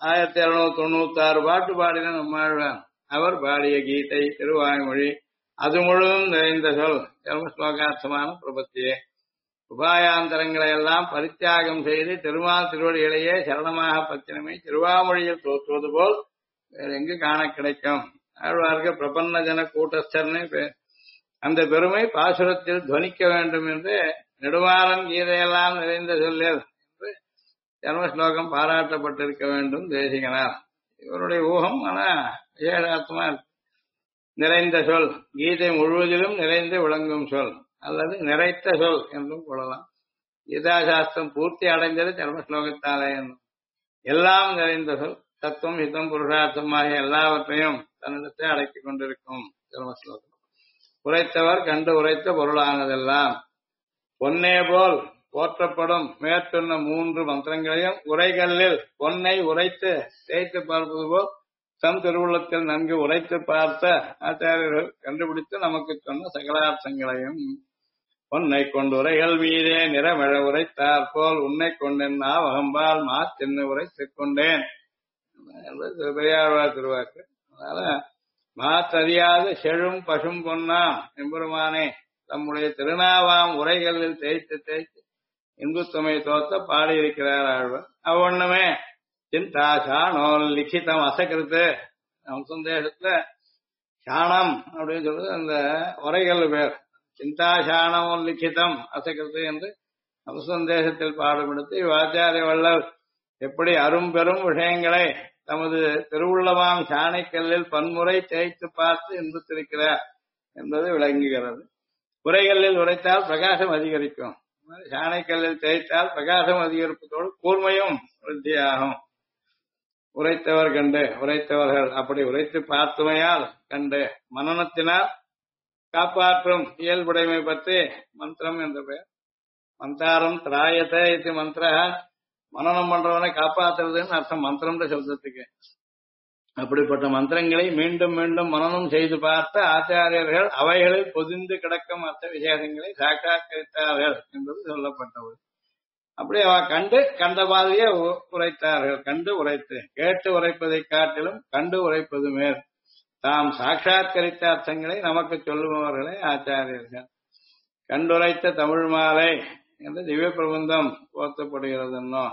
1796 பாட்டு பாடின நம்மாழ்வார். அவர் பாடிய கீதை திருவாய்மொழி அது முழுவதும் நிறைந்த சொல் கர்மஸ்லோகார்த்தமான பிரபத்தியே. உபாயாந்தரங்களை எல்லாம் பரித்தியாகம் செய்து திருமால் திருவடிகளையே சரணமாக பத்தினமை திருவாமொழியில் தோற்றுவது போல் வேற எங்கு காண கிடைக்கும். ஆழ்வார்க்கு பிரபன்ன ஜன கூட்டஸ்தர்னு பேர். அந்த பெருமை பாசுரத்தில் துவனிக்க வேண்டும் என்று நெடுமாறன் கீதையெல்லாம் நிறைந்த சொல்லில் என்று ஜன்மஸ்லோகம் பாராட்டப்பட்டிருக்க வேண்டும் தேசிகனார். இவருடைய ஊகம் ஆனா விசேஷார்த்தமா இருக்கு. நிறைந்த சொல் கீதை முழுவதிலும் நிறைந்து விளங்கும் சொல் அல்லது நிறைத்த சொல் என்றும் கொள்ளலாம். கீதாசாஸ்திரம் பூர்த்தி அடைந்தது தர்மஸ்லோகத்தாலே. எல்லாம் நிறைந்த சொல் தத்துவம் ஹிதம் புருஷார்த்தம் ஆகிய எல்லாவற்றையும் தன்னிடத்தை அடக்கிக் கொண்டிருக்கும் தர்மஸ்லோகம். உரைத்தவர் கண்டு உரைத்த பொருளானதெல்லாம் பொன்னே போல் போற்றப்படும் மேற்சொன்ன 3 மந்திரங்களையும் உரைகளில் பொன்னை உரைத்து தேய்த்து பார்ப்பது போல் தம் திருவுள்ளத்தில் நன்கு உரைத்து பார்த்த ஆச்சாரியர்கள் கண்டுபிடித்து நமக்கு சொன்ன சகலார்த்தங்களையும் பொன்னை கொண்டு உரைகள் மீதே நிறமிழ உரைத்தார் போல் உன்னை கொண்டென்னா வகம்பால் மாத்தென்னு உரைத்துக் கொண்டேன் என்பது பெரியாழ்வார் திருவாக்கு. அதனால மாற்றறியாத செழும் பசும் பொன்னாம் எம்பெருமானே தம்முடைய திருநாவாம் உரைகளில் தேய்த்து தேய்த்து இன்புத்துமை தோத்த பாடியிருக்கிறார் ஆழ்வார். அவ்வொண்ணுமே சிந்தா சாணோல் லிখিதம் அசகிருத்து சந்தேகத்துல சாணம் அப்படின்னு சொல்றது அந்த உரைகள் பேர். சிந்தா சாணம் லிখিதம் அசகிருத்து என்று சந்தேகத்தில் பாடுபடுத்தி ஆச்சாரிய வள்ளல் எப்படி அரும்பெரும் விஷயங்களை தமது திருவுள்ளமாம் சாணைக்கல்லில் பன்முறை தேய்த்து பார்த்து இன்புத்திருக்கிறார் என்பது விளங்குகிறது. உரைகளில் உரைத்தால் பிரகாசம் அதிகரிக்கும். சாணைக்கல்லில் தேய்த்தால் பிரகாசம் அதிகரிப்பதோடு கூர்மையும் விருத்தியாகும். உரைத்தவர் கண்டு உரைத்தவர்கள் அப்படி உரைத்து பார்த்துமையால் கண்டு மனனத்தினால் காப்பாற்றும் இயல்புடைமை பற்றி மந்திரம் என்ற பெயர். மந்தாரம் திராயத்தை இது மந்திர மனனம் பண்றவனை காப்பாற்றுறதுன்னு அர்த்தம் மந்திரம்ன்ற சப்தத்துக்கு. அப்படிப்பட்ட மந்திரங்களை மீண்டும் மீண்டும் மனனம் செய்து பார்த்த ஆச்சாரியர்கள் அவைகளில் பொதிந்து கிடக்கும் அர்த்த விசேஷங்களை சாட்சாத்கரித்தார்கள் என்பது சொல்லப்பட்டது. அப்படி அவ கண்டு கண்ட மாதிரியே உரைத்தார்கள். கண்டு உரைத்து கேட்டு உரைப்பதை காட்டிலும் கண்டு உரைப்பது மேல் தாம் சாட்சாத்கரித்த அர்த்தங்களை நமக்கு சொல்லுபவர்களே ஆச்சாரியர்கள். கண்டுரைத்த தமிழ் மாலை என்று திவ்ய பிரபந்தம் போர்த்தப்படுகிறதுன்னோ.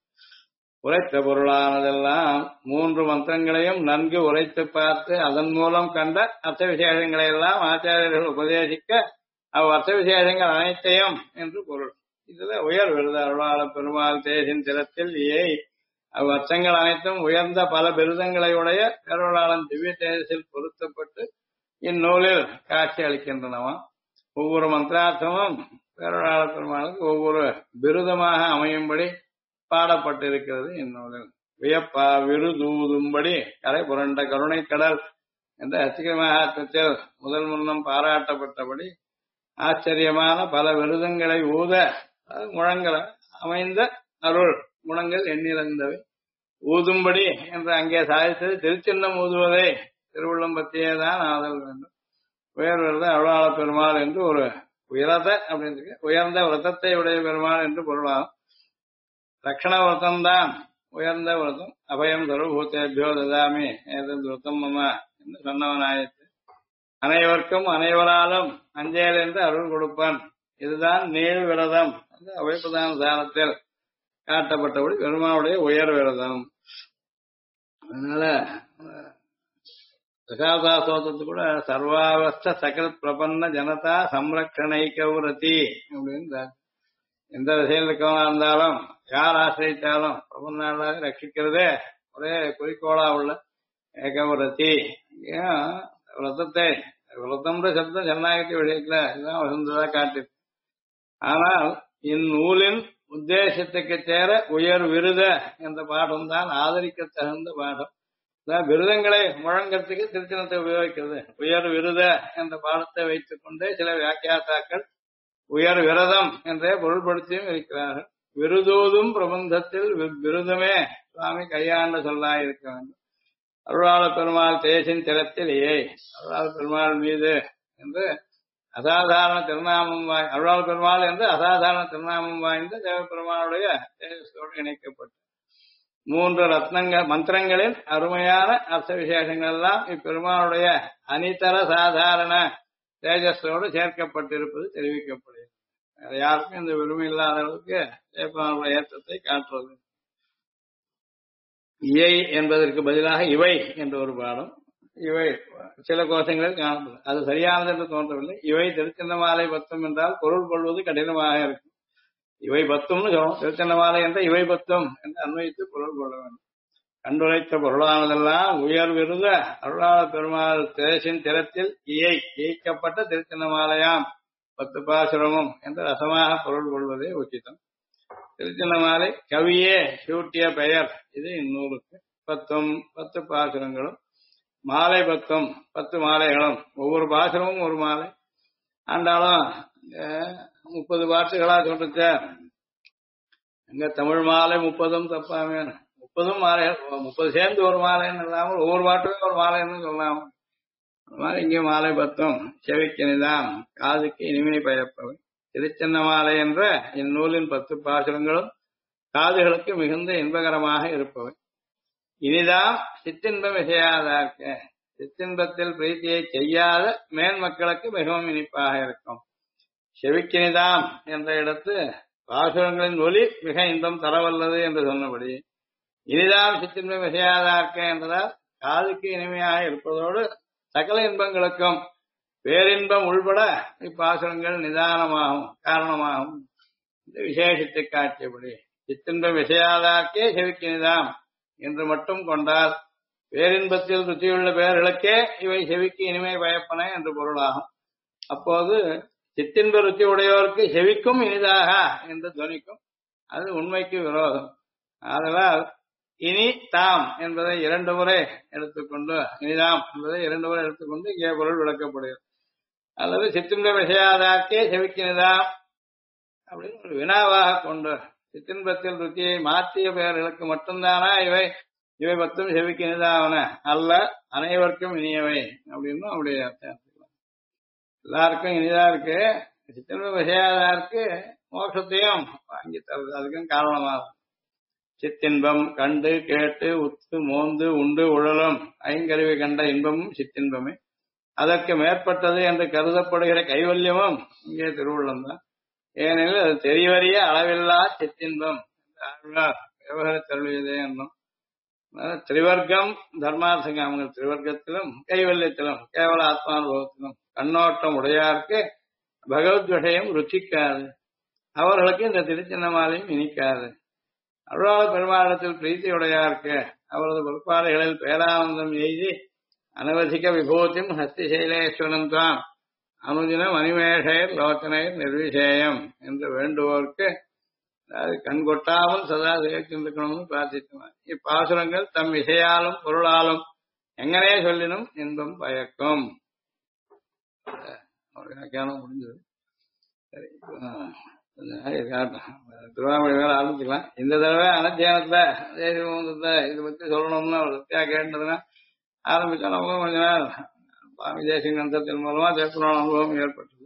உரைத்த பொருளானதெல்லாம் 3 மந்திரங்களையும் நன்கு உரைத்து பார்த்து அதன் மூலம் கண்ட அர்த்த விசேஷங்களை எல்லாம் ஆச்சாரியர்கள் உபதேசிக்க அவ்வர்த்த விசேஷங்கள் அனைத்தையும் என்று பொருள். இதுல உயர் விருது அருளாள பெருமாள் தேசின் திறத்தில் அவ்வர்த்தங்கள் அனைத்தும் உயர்ந்த பல விருதங்களை உடைய பெருளாளன் திவ்ய தேசத்தில் பொருத்தப்பட்டு இந்நூலில் காட்சி அளிக்கின்றனவா. ஒவ்வொரு மந்திரார்த்தமும் பேரொருளாள பெருமாளுக்கு ஒவ்வொரு விருதமாக அமையும்படி பாடப்பட்டிருக்கிறது இந்நூலில். வியப்பா விருதூதும்படி கரை புரண்ட கருணை கடல் என்ற அத்திக மகாத்மத்தில் முதல் முன்னம் பாராட்டப்பட்டபடி ஆச்சரியமான பல விருதங்களை ஊத முழங்கல அமைந்த அருள் குணங்கள் எண்ணிறந்தவை. ஊதும்படி என்று அங்கே சாதித்தது திருச்சின்னம் ஊதுவதை திருவுள்ளம் பற்றியேதான் ஆதல் வேண்டும். உயர் விரத அருளாள பெருமாள் என்று ஒரு உயரத அப்படின்னு உயர்ந்த விரதத்தை உடைய பெருமாள் என்று பொருளாகும். ரக்ஷண விரதம்தான் உயர்ந்த விரதம். அபயம் சர்வபூதேபியோ ததாமி ஏதது விரதம் மம என்று சொன்னவனாயிற்று. அனைவருக்கும் அனைவராலும் அஞ்சேல் என்று அருள் கொடுப்பான். இதுதான் நீள் விரதம் என்று அவைப்பிரதான சாரத்தில் காட்டப்பட்டபடி பெருமாளுடைய உயர் விரதம். அதனால தசாவதாசோதத்து கூட சர்வாவஸ்த சகல் பிரபன்ன ஜனதா சம்ரக்ஷணைக்கவுரதி அப்படின்னு எந்த திசையில் இருக்கவனா இருந்தாலும் யார் ஆசிரியித்தாலும் பிரபன்னாளாக ரட்சிக்கிறதே ஒரே குறிக்கோளா உள்ள ஏகவுரதி. விரதத்தை விரதம்ன்ற சப்தம் ஜனநாயகத்தை விஷயத்துல இதுதான் வசந்ததா காட்டு. ஆனால் இந்நூலின் உத்தேசத்துக்கு சேர உயர் விருத என்ற பாடம் தான் ஆதரிக்க தகுந்த பாடம். விருதங்களை முழங்கத்துக்கு திருச்சனத்தை உபயோகிக்கிறது. உயர் விருத என்ற பாடத்தை வைத்துக் கொண்டே சில வியாக்கியாத்தாக்கள் உயர் விரதம் என்றே பொருள்படுத்தியும் இருக்கிறார்கள். விருதூதும் பிரபந்தத்தில் விருதமே சுவாமி கையாண்ட சொல்லாயிருக்க வேண்டும். அருளாள பெருமாள் தேசின் திறத்தில் அருளாள பெருமாள் மீது என்று அசாதாரண திருநாமம் அருளாள பெருமாள் என்று அசாதாரண திருநாமம் வாய்ந்த தேவ பெருமாளுடைய தேஜஸோடு இணைக்கப்பட்டு 3 ரத்னங்கள் மந்திரங்களின் அருமையான அர்த்த விசேஷங்கள் எல்லாம் இப்பெருமாளுடைய அனிதர சாதாரண தேஜஸோடு சேர்க்கப்பட்டிருப்பது தெரிவிக்கப்படுகிறது. யாருக்கும் இந்த பெருமை இல்லாத அளவுக்கு தேவபெருமாளுடைய ஏற்றத்தை காட்டுறது. இயை என்பதற்கு பதிலாக இவை என்ற ஒரு பாடம். இவை சில கோஷங்களில் காணப்படும். அது சரியானது என்று தோன்றவில்லை. இவை திருச்சின்னமாலை பத்தும் என்றால் பொருள் கொள்வது கடினமாக இருக்கும். இவை பத்தும்னு சொல்லணும். திருச்சின்னமாலை என்ற இவை பத்தும் என்று அன்வயித்து பொருள் கொள்ள வேண்டும். கண்டுரைத்த பொருளானதெல்லாம் உயர் விருத அருளாள பெருமாள் தேசின் திறத்தில் இயக்கப்பட்ட திருச்சின்னமாலையாம் 10 பாசுரமும் என்று ரசமாக பொருள் கொள்வதே உச்சிதம். திருச்சின்னமாலை கவியே சூட்டிய பெயர். இது இந்நூலுக்கு 10 பாசுரங்களும் மாலை 10 மாலைகளும் ஒவ்வொரு பாசுரமும் ஒரு மாலை. ஆண்டாலும் 30 பாட்டுகளா சொல்லிருக்க. எங்க தமிழ் மாலை 30 தப்பாமே 30 மாலைகள் 30 சேர்ந்து ஒரு மாலைன்னு இல்லாமல் ஒவ்வொரு பாட்டுமே ஒரு மாலைன்னு சொல்லாம இங்கே மாலை 10 செவிக்கினிதாம் காதுக்கு இனிமை பயப்பவை. திருச்சின்ன மாலை என்ற இந்நூலின் 10 பாசுரங்களும் காதுகளுக்கு மிகுந்த இன்பகரமாக இருப்பவை. இனிதாம் சிற்றின்பம் இசையாதாக்க. சிற்றின்பத்தில் பிரீத்தியை செய்யாத மேல் மக்களுக்கு மிகவும் இனிப்பாக இருக்கும். செவிக்கினிதாம் என்ற இடத்து பாசுரங்களின் ஒலி மிக இன்பம் தரவல்லது என்று சொன்னபடி இனிதாம் சிற்றின்பம் விஷயாதார்க்க என்றதால் காதுக்கு இனிமையாக இருப்பதோடு சகல இன்பங்களுக்கும் பேரின்பம் உள்பட இப்பாசுரங்கள் நிதானமாகும் காரணமாகும் விசேஷத்தை காட்டியபடி சிற்றின்பம் விஷயாதார்க்கே செவிக்கினிதாம் என்று மட்டும் கொண்டால் பேரின்பத்தில் ருச்சியுள்ள பெயர்களுக்கே இவை செவிக்கு இனிமை பயப்பன என்று பொருளாகும். அப்போது சித்தின்ப ருச்சி உடையோருக்கு செவிக்கும் இனிதாக என்று துவனிக்கும். அது உண்மைக்கு விரோதம். ஆதலால் இனி தாம் என்பதை 2 முறை எடுத்துக்கொண்டு இனிதாம் என்பதை 2 முறை எடுத்துக்கொண்டு இங்கே பொருள் விளக்கப்படுகிறது. அல்லது சித்தின்ப விஷயாதாக்கே செவிக்கினிதாம் அப்படின்னு ஒரு வினாவாக கொண்டு சித்தின்பத்தில் ருச்சியை மாற்றிய பெயர்களுக்கு மட்டும்தானா இவை இவை மொத்தம் செவிக்கினிதாவன அல்ல அனைவருக்கும் இனியவை அப்படின்னு அப்படி அர்த்தம். எல்லாருக்கும் இனிதா இருக்கு. சித்தின்ப விஷயாதா இருக்கு. மோட்சத்தையும் வாங்கி தருது. அதுக்கும் காரணமாகும். சித்தின்பம் கண்டு கேட்டு உத்து மோந்து உண்டு உழலும் ஐங்கருவி கண்ட இன்பமும் சித்தின்பமே. அதற்கு மேற்பட்டது என்று கருதப்படுகிற கைவல்யமும் இங்கே திருவுள்ளம் தான். ஏனெனில் அது தெரியவறிய அளவில்லா சித்தின்பம் விவகார தருளியதே என்னும். திரிவர்க்கம் தர்மார்த்த காமங்கள் திரிவர்க்கத்திலும் கைவல்யத்திலும் கேவல ஆத்மானுபவத்திலும் கண்ணோட்டம் உடையாருக்கு பகவத் விஷயம் ருச்சிக்காது. அவர்களுக்கு இந்த திருச்சின்னமாலையும் இனிக்காது. அருளாள பெருமாளத்தில் பிரீத்தி உடையாருக்கு அவரது பொறுப்பாளைகளில் பேரானந்தம் எய்தி அனவதிக விபூதியும் ஹஸ்திசைலேஸ்வரன் தான் அனுதின மணிமேஷயர் லோச்சனையர் நிர்விசேயம் என்று வேண்டுவோருக்கு அது கண் கொட்டாமல் சதா சேர்க்கின்றணும்னு பிரார்த்தித்தனர். இப்பாசுரங்கள் தம் இசையாலும் பொருளாலும் எங்கனே சொல்லினும் இன்பம் பயக்கும். வியாக்கியானம் முடிஞ்சது. சரி, திருவாமொழி வேலை ஆரம்பிச்சுக்கலாம். இந்த தடவை அனத்தியானத்துல இதை பத்தி சொல்லணும்னு ஒரு சத்தியா கேட்டதுன்னா ஆரம்பிச்சா நமக்கும் கொஞ்ச நேரம் சுவாமி தேசிக கிரந்தத்தின் மூலமா தேர்தல் அனுபவம் ஏற்பட்டு